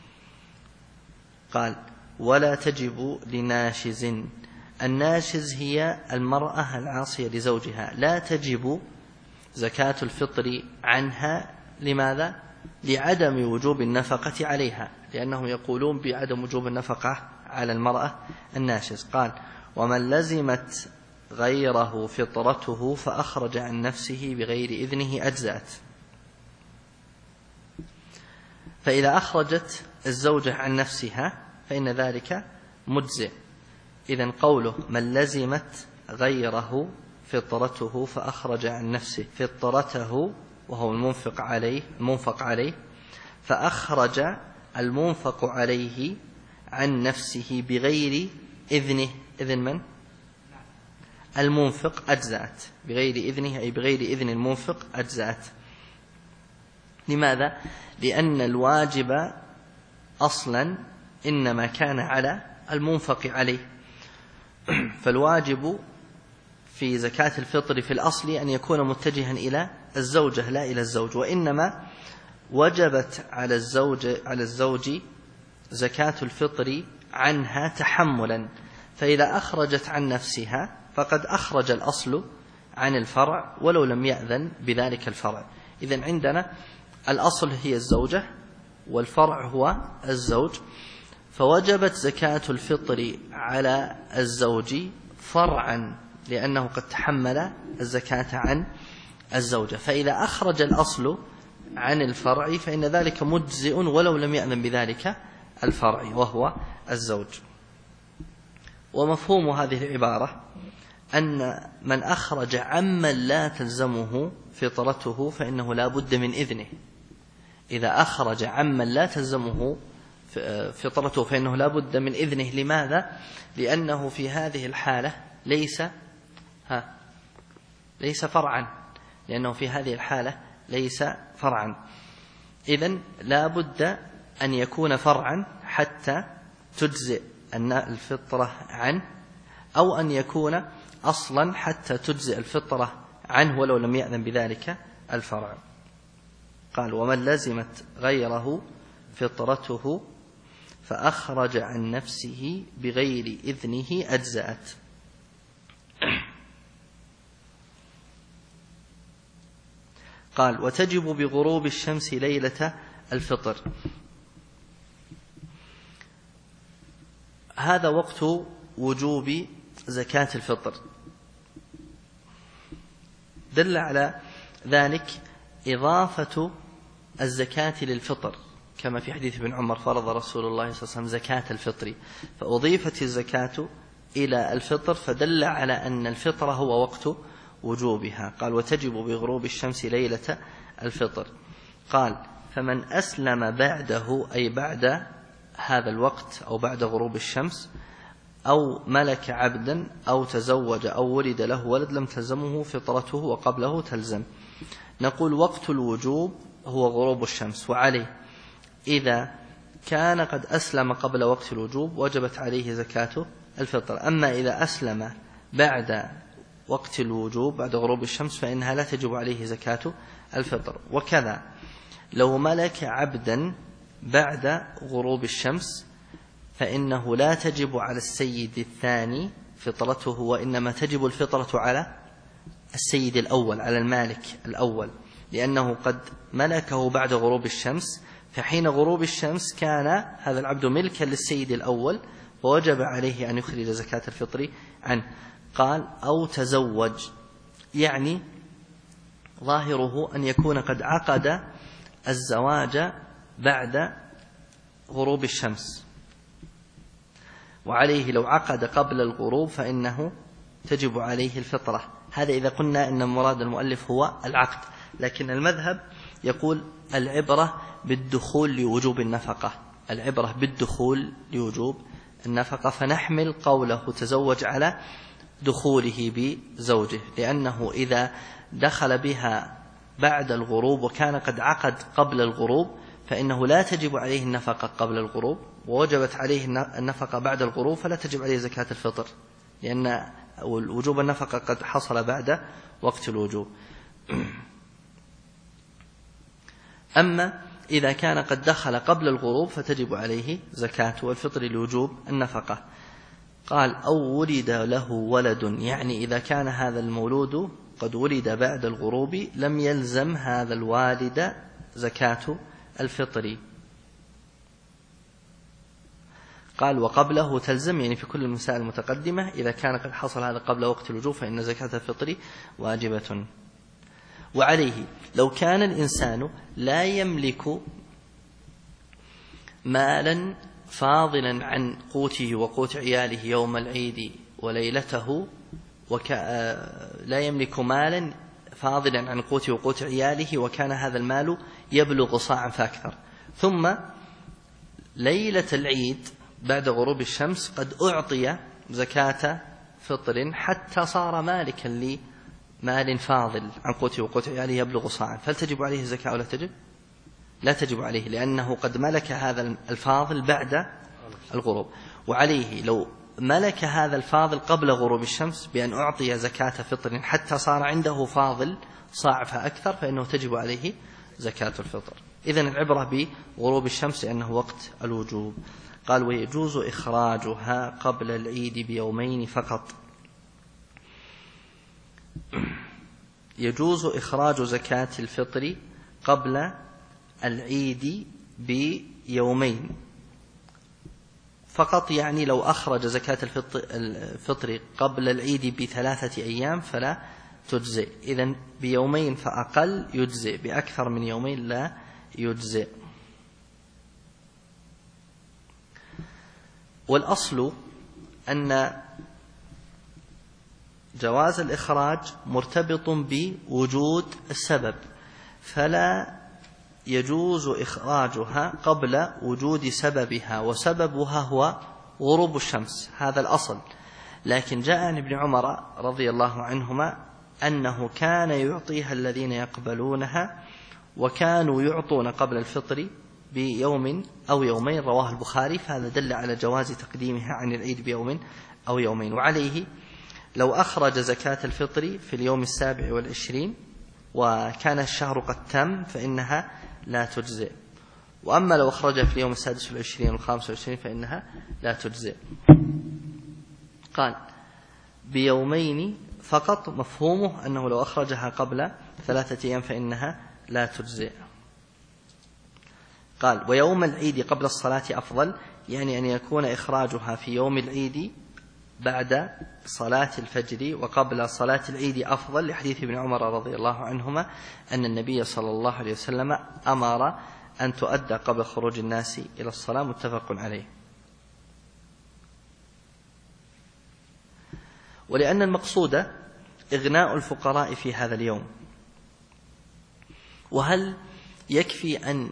قال ولا تجب لناشز. الناشز هي المرأة العاصية لزوجها، لا تجب زكاة الفطر عنها. لماذا؟ لعدم وجوب النفقة عليها، لأنهم يقولون بعدم وجوب النفقة على المرأة الناشز. قال ومن لزمت غيره فطرته فأخرج عن نفسه بغير إذنه أجزأت. فإذا أخرجت الزوجة عن نفسها فإن ذلك مجزئ. إذن قوله من لزمت غيره فطرته فأخرج عن نفسه، فطرته وهو المنفق عليه فأخرج المنفق عليه عن نفسه بغير إذنه. إذن من؟ المنفق أجزأت. بغير إذنه أي بغير إذن المنفق أجزأت. لماذا؟ لأن الواجب أصلا إنما كان على المنفق عليه، فالواجب في زكاة الفطر في الأصل أن يكون متجها إلى الزوجة لا إلى الزوج، وإنما وجبت على الزوج زكاة الفطر عنها تحملا، فإذا أخرجت عن نفسها فقد أخرج الأصل عن الفرع ولو لم يأذن بذلك الفرع. إذن عندنا الأصل هي الزوجة والفرع هو الزوج، فوجبت زكاة الفطر على الزوج فرعا لأنه قد تحمل الزكاة عن الزوجة، فإذا أخرج الأصل عن الفرع فإن ذلك مجزئ ولو لم يأذن بذلك الفرع وهو الزوج. ومفهوم هذه العبارة أن من أخرج عمن لا تلزمه فطرته فإنه لا بد من إذنه. إذا أخرج عمن لا تلزمه فطرته فإنه لا بد من إذنه. لماذا؟ لأنه في هذه الحالة ليس فرعا، لأنه في هذه الحالة ليس فرعا. إذن لا بد أن يكون فرعا حتى تجزئ الفطرة عنه، أو أن يكون أصلا حتى تجزئ الفطرة عنه ولو لم يأذن بذلك الفرع. قال ومن لزمت غيره فطرته فأخرج عن نفسه بغير إذنه أجزأت. قال وتجب بغروب الشمس ليلة الفطر. هذا وقت وجوب زكاة الفطر. دل على ذلك إضافة الزكاة للفطر، كما في حديث ابن عمر فرض رسول الله صلى الله عليه وسلم زكاة الفطر، فأضيفت الزكاة إلى الفطر، فدل على أن الفطر هو وقت وجوبها. قال وتجب بغروب الشمس ليلة الفطر. قال فمن أسلم بعده، أي بعد هذا الوقت أو بعد غروب الشمس، أو ملك عبدا أو تزوج أو ولد له ولد لم تلزمه فطرته وقبله تلزم. نقول وقت الوجوب هو غروب الشمس، وعليه إذا كان قد أسلم قبل وقت الوجوب وجبت عليه زكاة الفطر. أما إذا أسلم بعد وقت الوجوب بعد غروب الشمس فإنها لا تجب عليه زكاة الفطر. وكذا لو ملك عبدا بعد غروب الشمس فإنه لا تجب على السيد الثاني فطرته، وإنما تجب الفطرة على السيد الأول، على المالك الأول، لأنه قد ملكه بعد غروب الشمس، فحين غروب الشمس كان هذا العبد ملكا للسيد الأول ووجب عليه أن يخرج زكاة الفطر عنه. قال أو تزوج، يعني ظاهره أن يكون قد عقد الزواج بعد غروب الشمس، وعليه لو عقد قبل الغروب فإنه تجب عليه الفطرة. هذا إذا قلنا أن مراد المؤلف هو العقد، لكن المذهب يقول العبرة بالدخول لوجوب النفقة، العبرة بالدخول لوجوب النفقة، فنحمل قوله تزوج على دخوله بزوجه، لأنه إذا دخل بها بعد الغروب وكان قد عقد قبل الغروب فإنه لا تجب عليه النفقة قبل الغروب، ووجبت عليه النفقة بعد الغروب فلا تجب عليه زكاة الفطر، لأن وجوب النفقة قد حصل بعد وقت الوجوب. أما إذا كان قد دخل قبل الغروب فتجب عليه زكاة الفطر لوجوب النفقة. قال أو ولد له ولد، يعني إذا كان هذا المولود قد ولد بعد الغروب لم يلزم هذا الوالد زكاة الفطر. قال وقبله تلزم، يعني في كل المسائل المتقدمة إذا كان قد حصل هذا قبل وقت الوجوب فإن زكاة الفطر واجبة. وعليه لو كان الإنسان لا يملك مالا فاضلا عن قوته وقوت عياله يوم العيد وليلته، لا يملك مالا فاضلا عن قوته وقوت عياله وكان هذا المال يبلغ صاعا فأكثر، ثم ليلة العيد بعد غروب الشمس قد أعطي زكاة فطر حتى صار مالكا لمال فاضل عن قوته وقوت عياله يبلغ صاعا، فهل تجب عليه الزكاة أو لا تجب؟ لا تجب عليه، لأنه قد ملك هذا الفاضل بعد الغروب. وعليه لو ملك هذا الفاضل قبل غروب الشمس بأن أعطي زكاة فطر حتى صار عنده فاضل صاع فأكثر فإنه تجب عليه زكاة الفطر. إذن العبرة بغروب الشمس لأنه وقت الوجوب. قال ويجوز إخراجها قبل العيد بيومين فقط. يجوز إخراج زكاة الفطر قبل العيد بيومين فقط، يعني لو أخرج زكاة الفطر قبل العيد ب3 أيام فلا تجزئ، إذن بيومين فأقل يجزئ، بأكثر من يومين لا يجزئ. والأصل أن جواز الإخراج مرتبط بوجود السبب، فلا يجوز إخراجها قبل وجود سببها، وسببها هو غروب الشمس، هذا الأصل. لكن جاء عن ابن عمر رضي الله عنهما أنه كان يعطيها الذين يقبلونها، وكانوا يعطون قبل الفطر بيوم أو يومين، رواه البخاري، فهذا دل على جواز تقديمها عن العيد بيوم أو يومين. وعليه لو أخرج زكاة الفطر في اليوم 27 وكان الشهر قد تم فإنها لا تجزئ، وأما لو أخرجها في اليوم 26 و25 فإنها لا تجزئ. قال بيومين فقط، مفهومه أنه لو أخرجها قبل 3 أيام فإنها لا تجزئ. قال ويوم العيد قبل الصلاة أفضل، يعني أن يكون إخراجها في يوم العيد بعد صلاة الفجر وقبل صلاة العيد أفضل، لحديث ابن عمر رضي الله عنهما أن النبي صلى الله عليه وسلم أمر أن تؤدى قبل خروج الناس إلى الصلاة، متفق عليه. ولأن المقصود إغناء الفقراء في هذا اليوم، وهل يكفي أن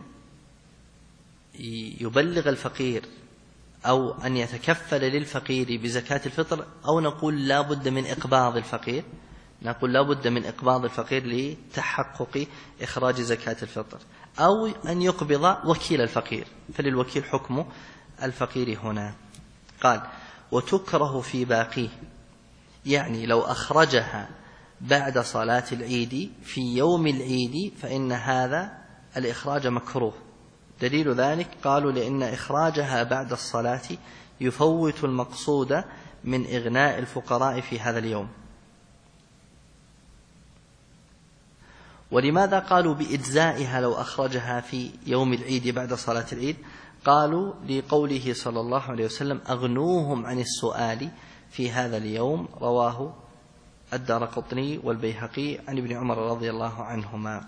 يبلغ الفقير أو أن يتكفل للفقير بزكاة الفطر، أو نقول لا بد من إقباض الفقير؟ نقول لا بد من إقباض الفقير لتحقق إخراج زكاة الفطر، أو أن يقبض وكيل الفقير، فللوكيل حكم الفقير هنا. قال وتكره في باقيه، يعني لو أخرجها بعد صلاة العيد في يوم العيد فإن هذا الإخراج مكروه. دليل ذلك قالوا لأن إخراجها بعد الصلاة يفوت المقصود من إغناء الفقراء في هذا اليوم. ولماذا قالوا بإجزائها لو أخرجها في يوم العيد بعد صلاة العيد؟ قالوا لقوله صلى الله عليه وسلم أغنوهم عن السؤال في هذا اليوم، رواه الدارقطني والبيهقي عن ابن عمر رضي الله عنهما.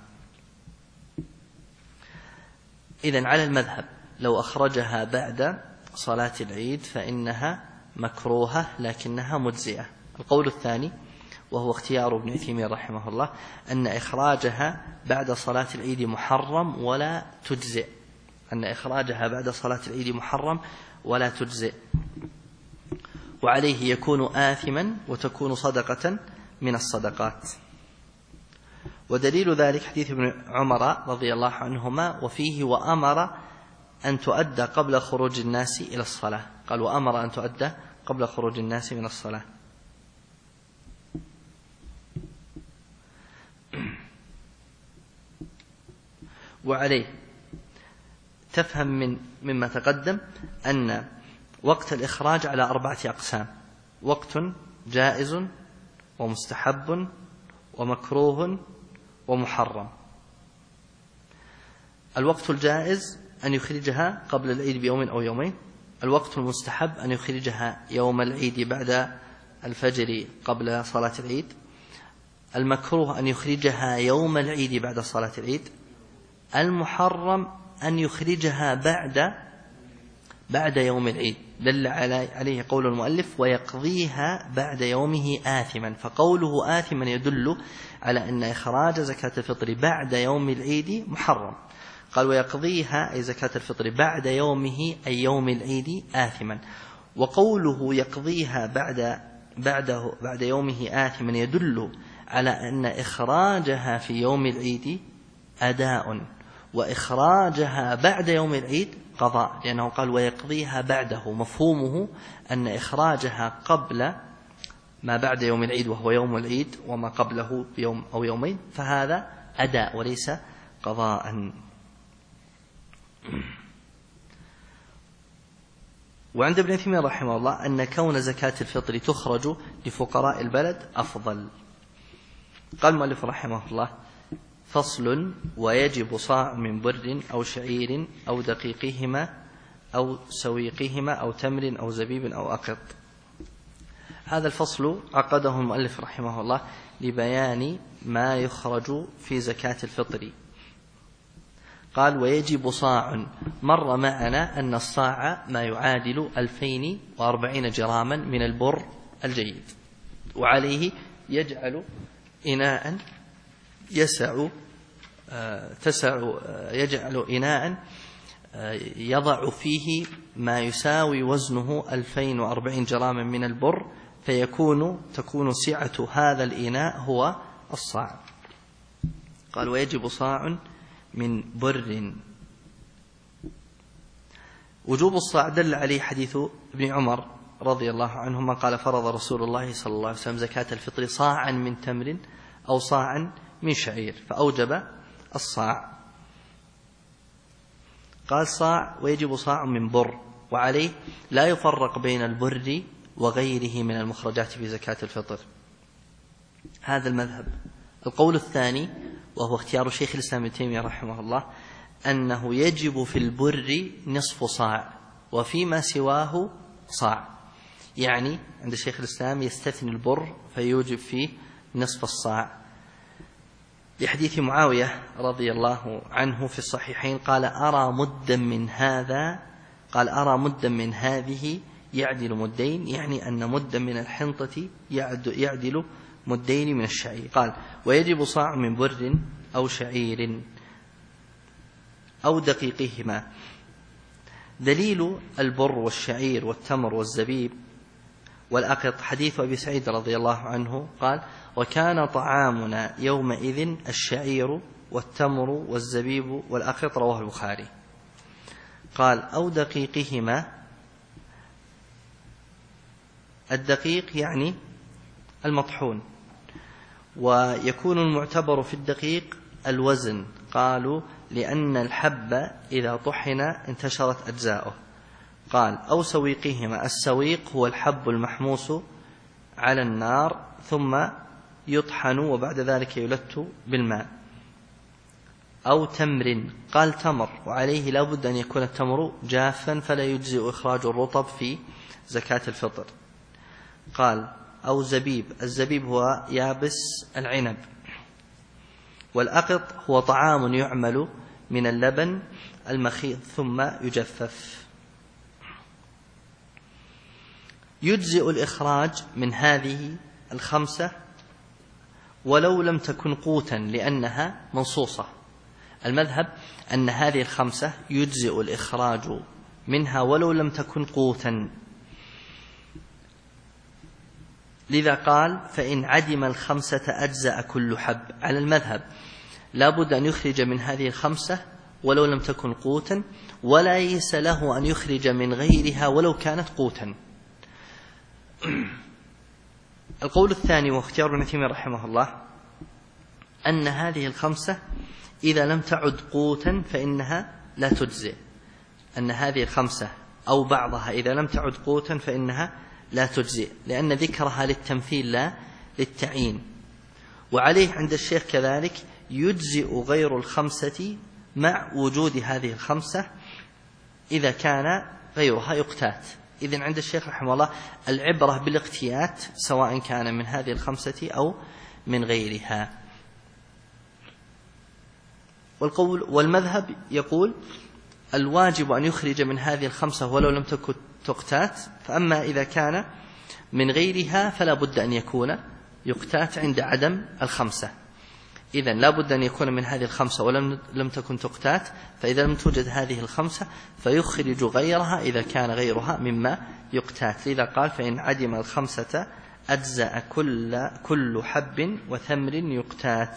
إذن على المذهب لو أخرجها بعد صلاة العيد فإنها مكروهة لكنها مجزئة. القول الثاني وهو اختيار ابن عثيمين رحمه الله أن إخراجها بعد صلاة العيد محرم ولا تجزئ، أن إخراجها بعد صلاة العيد محرم ولا تجزئ، وعليه يكون آثما وتكون صدقة من الصدقات. ودليل ذلك حديث ابن عمر رضي الله عنهما وفيه وأمر أن تؤدى قبل خروج الناس إلى الصلاة، قال وأمر أن تؤدى قبل خروج الناس من الصلاة. وعليه تفهم مما تقدم أن وقت الإخراج على 4 أقسام: وقت جائز ومستحب ومكروه ومحرم. الوقت الجائز أن يخرجها قبل العيد بيوم أو يومين، الوقت المستحب أن يخرجها يوم العيد بعد الفجر قبل صلاة العيد، المكروه أن يخرجها يوم العيد بعد صلاة العيد، المحرم أن يخرجها بعد يوم العيد. دل عليه قول المؤلف ويقضيها بعد يومه آثما، فقوله آثما يدل على أن إخراج زكاة الفطر بعد يوم العيد محرم. قال ويقضيها أي زكاة الفطر بعد يومه أي يوم العيد آثما، وقوله يقضيها بعد يومه آثما يدل على أن إخراجها في يوم العيد أداء، وإخراجها بعد يوم العيد قضاء، لأنه قال ويقضيها بعده، مفهومه أن إخراجها قبل ما بعد يوم العيد وهو يوم العيد وما قبله بيوم أو يومين فهذا أداء وليس قضاء. وعند ابن عثيمين رحمه الله أن كون زكاة الفطر تخرج لفقراء البلد أفضل. قال المؤلف رحمه الله فصل ويجب صاع من بر أو شعير أو دقيقهما أو سويقهما أو تمر أو زبيب أو أقط. هذا الفصل عقده المؤلف رحمه الله لبيان ما يخرج في زكاة الفطر. قال ويجب صاع، مر معنا أن الصاع ما يعادل 2040 جراما من البر الجيد، وعليه يجعل إناء يجعل إناء يضع فيه ما يساوي وزنه 2040 جراما من البر، تكون سعة هذا الإناء هو الصاع. قال ويجب صاع من بر. وجوب الصاع دل عليه حديث ابن عمر رضي الله عنهما قال فرض رسول الله صلى الله عليه وسلم زكاة الفطر صاعا من تمر أو صاعا من شعير، فأوجب الصاع. قال صاع ويجب صاع من بر، وعليه لا يفرق بين البر وغيره من المخرجات في زكاة الفطر. هذا المذهب. القول الثاني وهو اختيار شيخ الإسلام ابن تيمية رحمه الله، أنه يجب في البر نصف صاع وفيما سواه صاع. يعني عند شيخ الإسلام يستثني البر فيوجب فيه نصف الصاع، لحديث معاوية رضي الله عنه في الصحيحين قال أرى مدا من هذه يعدل مدين، يعني أن مدا من الحنطة يعدل مدين من الشعير. قال ويجب صاع من بر أو شعير أو دقيقهما. دليل البر والشعير والتمر والزبيب والأقط حديث أبي سعيد رضي الله عنه قال وكان طعامنا يومئذ الشعير والتمر والزبيب والأقط، رواه البخاري. قال أو دقيقهما، الدقيق يعني المطحون، ويكون المعتبر في الدقيق الوزن، قالوا لأن الحب إذا طحن انتشرت أجزاؤه. قال أو سويقهما، السويق هو الحب المحموس على النار ثم يطحن وبعد ذلك يلت بالماء. أو تمر، قال تمر، وعليه لا بد أن يكون التمر جافا فلا يجزئ إخراج الرطب في زكاة الفطر. قال أو زبيب، الزبيب هو يابس العنب. والأقط هو طعام يعمل من اللبن المخيط ثم يجفف. يجزئ الإخراج من هذه الخمسة ولو لم تكن قوتا لأنها منصوصة. المذهب أن هذه الخمسة يجزئ الإخراج منها ولو لم تكن قوتا، لذا قال فإن عدم الخمسة أجزأ كل حب. على المذهب لا بد أن يخرج من هذه الخمسة ولو لم تكن قوتا، وليس له أن يخرج من غيرها ولو كانت قوتا. القول الثاني واختيار ابن تيمية رحمه الله أن هذه الخمسة إذا لم تعد قوتا فإنها لا تجزئ، أن هذه الخمسة أو بعضها إذا لم تعد قوتا فإنها لا تجزئ، لأن ذكرها للتمثيل لا للتعيين. وعليه عند الشيخ كذلك يجزئ غير الخمسة مع وجود هذه الخمسة إذا كان غيرها يقتات. إذن عند الشيخ رحمه الله العبرة بالاقتيات سواء كان من هذه الخمسة أو من غيرها. والمذهب يقول الواجب أن يخرج من هذه الخمسة ولو لم تكن تقتات، فأما إذا كان من غيرها فلا بد أن يكون يقتات عند عدم الخمسة. إذن لا بد أن يكون من هذه الخمسة ولم تكن تقتات، فإذا لم توجد هذه الخمسة فيخرج غيرها إذا كان غيرها مما يقتات. لذا قال فإن عدم الخمسة أجزأ كل حب وثمر يقتات.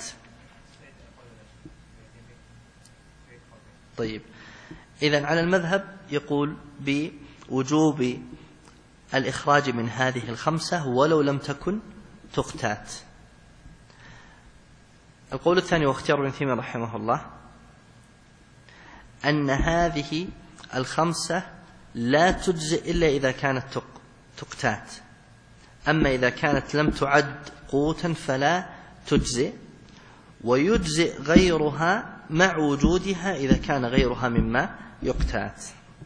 طيب، إذن على المذهب يقول بوجوب الإخراج من هذه الخمسة ولو لم تكن تقتات. القول الثاني واختيار ابن تيمية رحمه الله أن هذه الخمسة لا تجزئ إلا إذا كانت تقتات، أما إذا كانت لم تعد قوتا فلا تجزئ، ويجزئ غيرها مع وجودها إذا كان غيرها مما يقتات.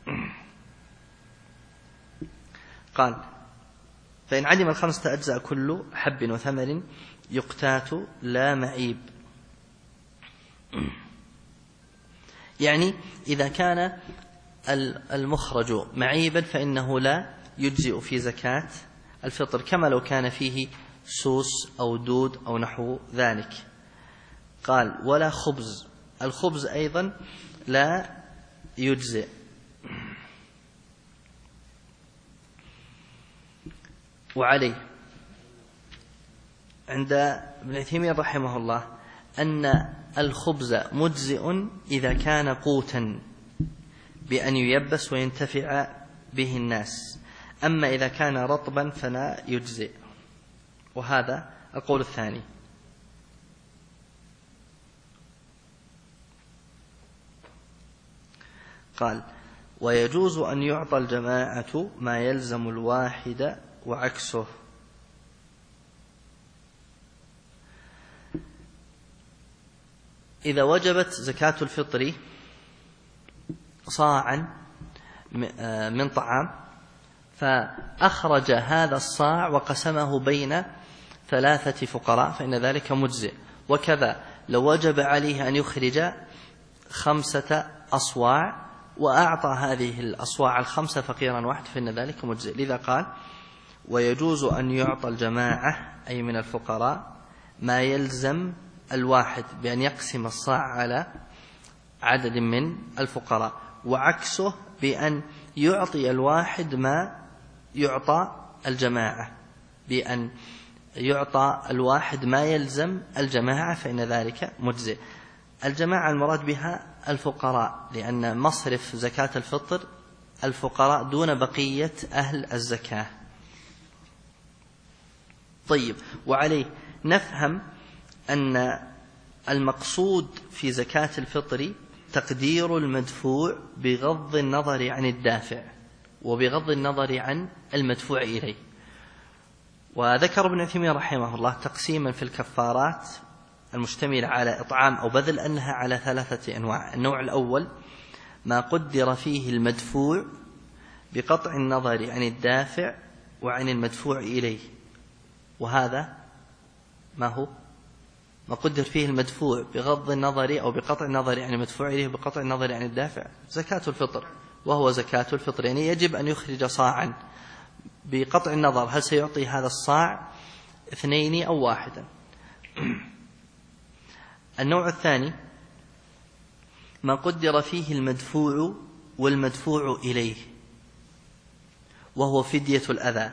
قال فإن عدم الخمسة أجزاء كل حب وثمر يقتات لا معيب. يعني إذا كان المخرج معيبا فإنه لا يجزئ في زكاة الفطر، كما لو كان فيه سوس أو دود أو نحو ذلك. قال ولا خبز، الخبز أيضا لا يجزئ. وعليه عند ابن تيمية رحمه الله أن الخبز مجزئ إذا كان قوتا بأن ييبس وينتفع به الناس، أما إذا كان رطبا فلا يجزئ. وهذا القول الثاني. قال ويجوز أن يعطى الجماعة ما يلزم الواحد وعكسه. إذا وجبت زكاة الفطر صاعا من طعام فأخرج هذا الصاع وقسمه بين 3 فقراء فإن ذلك مجزئ. وكذا لو وجب عليه أن يخرج 5 أصواع وأعطى هذه الأصواع 5 فقيرا واحد فإن ذلك مجزئ. لذا قال ويجوز أن يعطى الجماعة أي من الفقراء ما يلزم الواحد بأن يقسم الصاع على عدد من الفقراء، وعكسه بأن يعطي الواحد ما يعطى الجماعة، بأن يعطى الواحد ما يلزم الجماعة فإن ذلك مجزئ. الجماعة المراد بها الفقراء، لأن مصرف زكاة الفطر الفقراء دون بقية أهل الزكاة. طيب، وعليه نفهم أن المقصود في زكاة الفطر تقدير المدفوع بغض النظر عن الدافع وبغض النظر عن المدفوع إليه. وذكر ابن عثيمين رحمه الله تقسيما في الكفارات المشتمل على إطعام أو بذل أنها على 3 أنواع. النوع الأول ما قدر فيه المدفوع بقطع النظر عن الدافع وعن المدفوع إليه، وهذا ما هو ما قدر فيه المدفوع بغض النظر أو بقطع النظر عن المدفوع إليه بقطع النظر عن الدافع زكاة الفطر، وهو زكاة الفطر. يعني يجب أن يخرج صاعا بقطع النظر هل سيعطي هذا الصاع 2 أو 1. النوع الثاني ما قدر فيه المدفوع والمدفوع إليه، وهو فدية الأذى،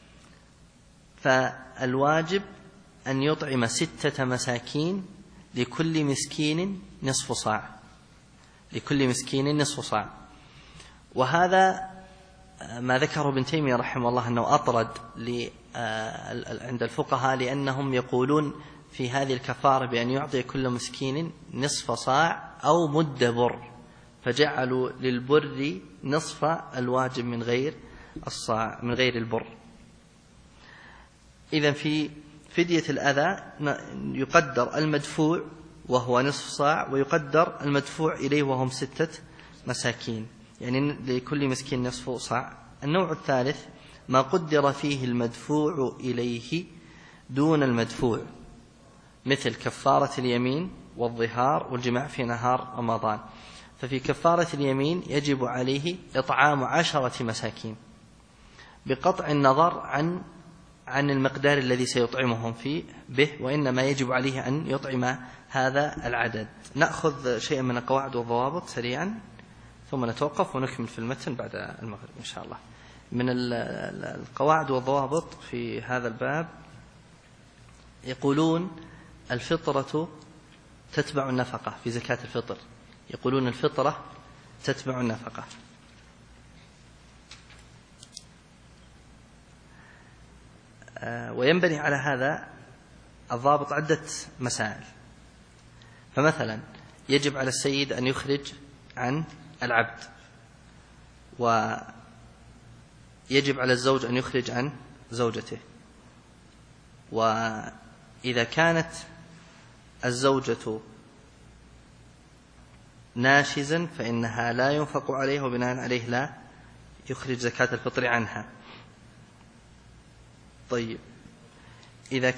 فالواجب أن يطعم 6 مساكين لكل مسكين نصف صاع، لكل مسكين نصف صاع. وهذا ما ذكره ابن تيمية رحمه الله أنه أطرد عند الفقهاء، لأنهم يقولون في هذه الكفارة بأن يعطي كل مسكين نصف صاع أو مد بر، فجعلوا للبر نصف الواجب من غير الصاع من غير البر. إذن في فدية الأذى يقدر المدفوع وهو نصف صاع، ويقدر المدفوع إليه وهم 6 مساكين، يعني لكل مسكين نصف صاع. النوع الثالث ما قدر فيه المدفوع إليه دون المدفوع، مثل كفارة اليمين والظهار والجماع في نهار رمضان. ففي كفارة اليمين يجب عليه إطعام 10 مساكين بقطع النظر عن المقدار الذي سيطعمهم فيه به، وإنما يجب عليه أن يطعم هذا العدد. نأخذ شيئا من القواعد والضوابط سريعا ثم نتوقف ونكمل في المتن بعد المغرب إن شاء الله. من القواعد والضوابط في هذا الباب يقولون الفطرة تتبع النفقة في زكاة الفطر، يقولون الفطرة تتبع النفقة. وينبني على هذا الضابط عدة مسائل. فمثلا يجب على السيد أن يخرج عن العبد، ويجب على الزوج أن يخرج عن زوجته، وإذا كانت الزوجة ناشزا فإنها لا ينفق عليها وبناء عليه لا يخرج زكاة الفطر عنها. طيب، إذا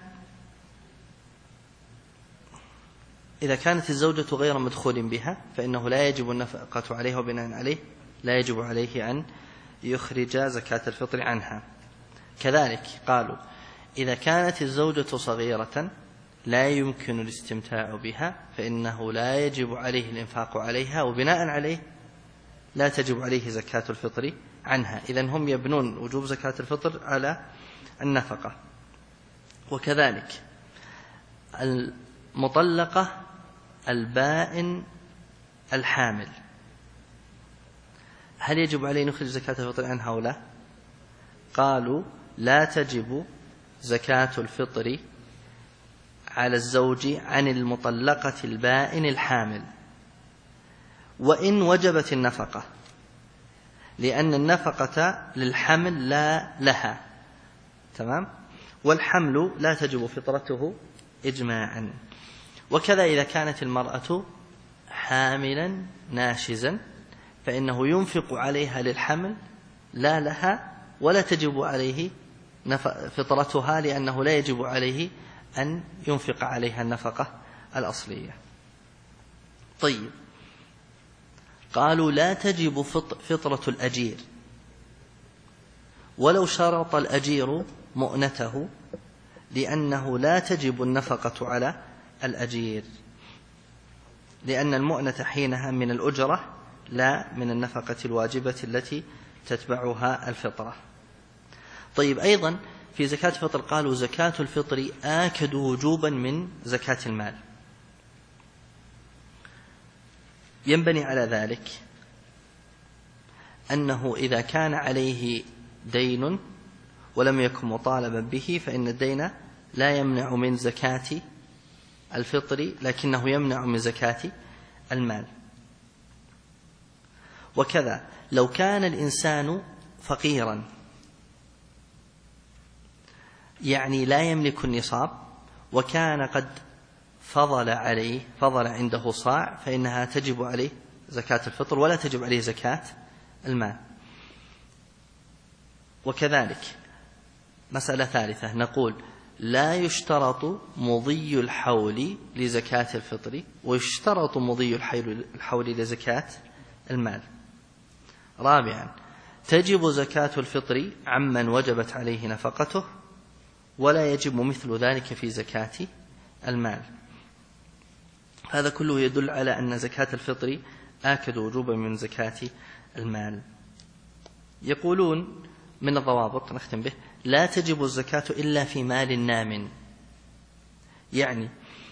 كانت الزوجة غير مدخول بها فإنه لا يجب النفقة عليها وبناء عليه لا يجب عليه أن يخرج زكاة الفطر عنها. كذلك قالوا إذا كانت الزوجة صغيرة لا يمكن الاستمتاع بها فإنه لا يجب عليه الإنفاق عليها وبناء عليه لا تجب عليه زكاة الفطر عنها. إذن هم يبنون وجوب زكاة الفطر على النفقة. وكذلك المطلقة البائن الحامل هل يجب عليه نخرج زكاة الفطر عنها أو لا؟ قالوا لا تجب زكاة الفطر على الزوج عن المطلقة البائن الحامل وإن وجبت النفقة، لأن النفقة للحمل لا لها، تمام؟ والحمل لا تجب فطرته إجماعا. وكذا إذا كانت المرأة حاملا ناشزا فإنه ينفق عليها للحمل لا لها، ولا تجب عليه فطرتها، لأنه لا يجب عليه أن ينفق عليها النفقة الأصلية. طيب، قالوا لا تجب فطرة الأجير ولو شرط الأجير مؤنته، لأنه لا تجب النفقة على الأجير، لأن المؤنة حينها من الأجرة لا من النفقة الواجبة التي تتبعها الفطرة. طيب، أيضا في زكاة الفطر قالوا زكاة الفطر آكد وجوبا من زكاة المال. ينبني على ذلك أنه إذا كان عليه دين ولم يكن مطالبا به فإن الدين لا يمنع من زكاة الفطر، لكنه يمنع من زكاة المال. وكذا لو كان الإنسان فقيرا، يعني لا يملك النصاب، وكان قد فضل عنده صاع، فإنها تجب عليه زكاة الفطر ولا تجب عليه زكاة المال. وكذلك مسألة ثالثة، نقول لا يشترط مضي الحول لزكاة الفطر، ويشترط مضي الحول لزكاة المال. رابعا، تجب زكاة الفطر عمن وجبت عليه نفقته، ولا يجب مثل ذلك في زكاة المال. هذا كله يدل على أن زكاة الفطر آكد وجوبا من زكاة المال. يقولون من الضوابط نختم به: لا تجب الزكاة إلا في مال نام، يعني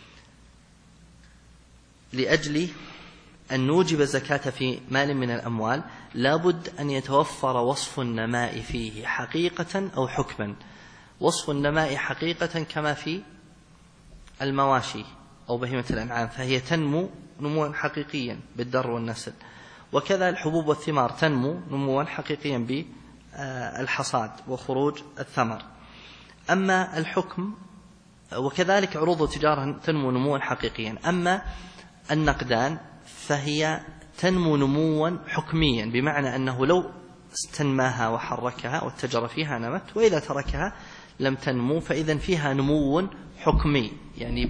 لأجل أن نوجب الزكاة في مال من الأموال لابد أن يتوفر وصف النماء فيه حقيقة أو حكما. وصف النماء حقيقة كما في المواشي أو بهيمة الأنعام، فهي تنمو نموا حقيقيا بالدر والنسل، وكذا الحبوب والثمار تنمو نموا حقيقيا بالحصاد وخروج الثمر. أما الحكم، وكذلك عروض التجارة تنمو نموا حقيقيا. أما النقدان فهي تنمو نموا حكميا، بمعنى أنه لو استنماها وحركها واتجر فيها نمت، وإذا تركها لم تنمو، فإذا فيها نمو حكمي، يعني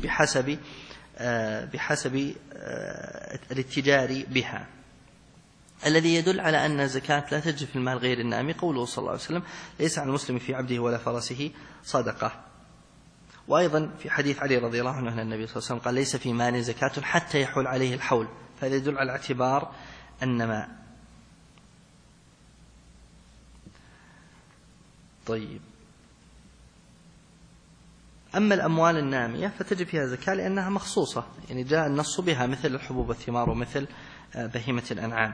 بحسب الاتجار بها. الذي يدل على أن الزكاة لا تجب في المال غير النامي قوله صلى الله عليه وسلم: ليس على المسلم في عبده ولا فرسه صدقة. وأيضا في حديث علي رضي الله عنه أن النبي صلى الله عليه وسلم قال: ليس في مال زكاة حتى يحول عليه الحول، فهذا يدل على اعتبار النماء. طيب، أما الأموال النامية فتجب فيها زكاة لأنها مخصوصة، يعني جاء النص بها مثل الحبوب والثمار ومثل بهيمة الأنعام.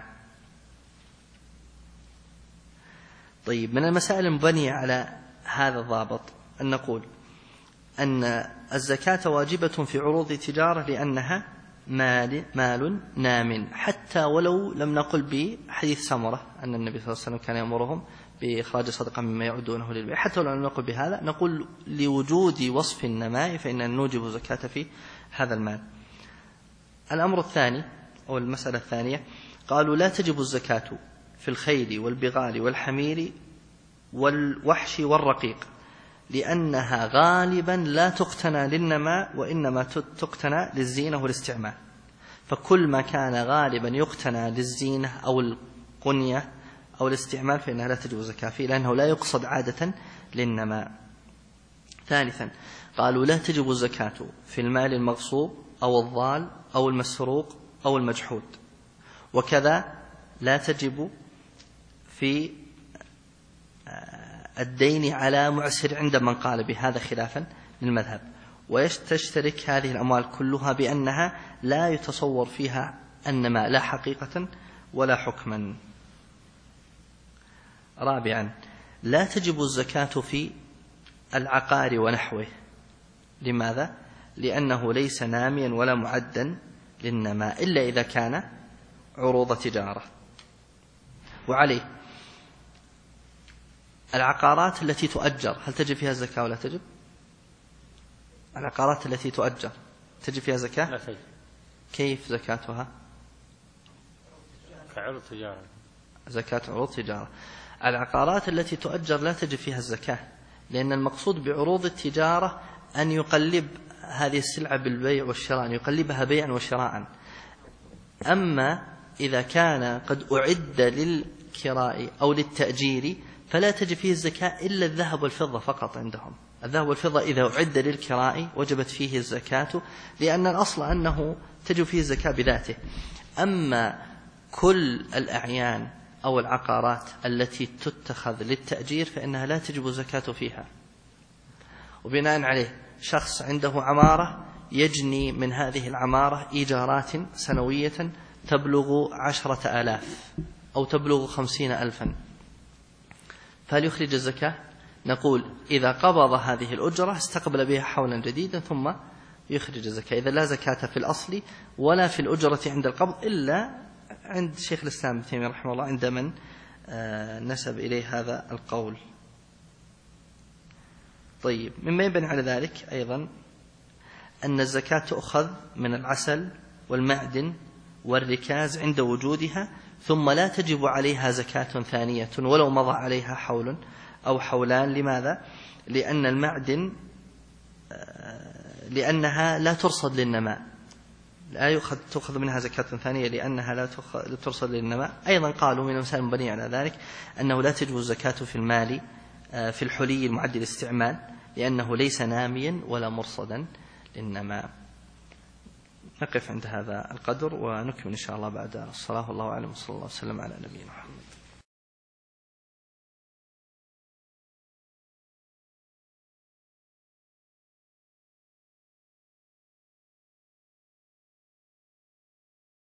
طيب، من المسائل المبنية على هذا الضابط أن نقول أن الزكاة واجبة في عروض التجارة لأنها مال نام، حتى ولو لم نقل بحديث سمرة أن النبي صلى الله عليه وسلم كان يأمرهم بإخراج صدقة مما يعدونه للبيع، حتى ولو لم نقل بهذا نقول لوجود وصف النماء فإننا نوجب زكاة في هذا المال. الأمر الثاني أو المسألة الثانية، قالوا لا تجب الزكاة في الخيل والبغال والحمير والوحش والرقيق، لأنها غالبا لا تقتنى للنماء وإنما تقتنى للزينة والاستعمال. فكل ما كان غالبا يقتنى للزينة أو القنية أو الاستعمال فإنها لا تجب الزكاة فيه، لأنه لا يقصد عادة للنماء. ثالثا، قالوا لا تجب الزكاة في المال المغصوب أو الضال أو المسروق أو المجحود، وكذا لا تجب في الدين على معسر عند من قال بهذا خلافا للمذهب. ويشترك هذه الأموال كلها بأنها لا يتصور فيها النماء لا حقيقة ولا حكما. رابعا، لا تجب الزكاة في العقار ونحوه. لماذا؟ لأنه ليس ناميا ولا معدا للنماء إلا إذا كان عروض تجارة. وعليه العقارات التي تؤجر هل تجب فيها الزكاة ولا تجب؟ العقارات التي تؤجر تجب فيها زكاة؟ لا تجب. كيف زكاتها؟ كعروض تجارة. زكاة عروض تجارة. العقارات التي تؤجر لا تجب فيها الزكاة، لأن المقصود بعروض التجارة أن يقلب هذه السلعة بالبيع والشراء، أن يقلبها بيعا وشراء. أما إذا كان قد أعد للكراء أو للتأجير فلا تجب فيه الزكاة إلا الذهب والفضة فقط عندهم. الذهب والفضة إذا أعد للكراء وجبت فيه الزكاة، لأن الأصل أنه تجب فيه الزكاة بذاته. أما كل الأعيان أو العقارات التي تتخذ للتأجير فإنها لا تجب الزكاة فيها. وبناء عليه شخص عنده عمارة يجني من هذه العمارة إيجارات سنوية تبلغ 10,000 أو تبلغ 50,000، فهل يخرج الزكاة؟ نقول إذا قبض هذه الأجرة استقبل بها حولا جديدا ثم يخرج الزكاة. إذا لا زكاة في الأصل ولا في الأجرة عند القبض إلا عند شيخ الإسلام ابن تيمية رحمه الله عند من نسب إليه هذا القول. طيب، مما ينبني على ذلك أيضا أن الزكاة تؤخذ من العسل والمعدن والركاز عند وجودها، ثم لا تجب عليها زكاة ثانية ولو مضى عليها حول أو حولان. لماذا؟ لأن المعدن لأنها لا ترصد للنماء، لا تأخذ منها زكاة ثانية لأنها لا ترصد للنماء. أيضا قالوا من المسائل المبنية على ذلك أنه لا تجب الزكاة في المال في الحلي المعد للاستعمال لأنه ليس ناميا ولا مرصدا للنماء. نقف عند هذا القدر ونكمل إن شاء الله بعد الصلاة، والله أعلم، صلى الله وسلم على نبينا محمد.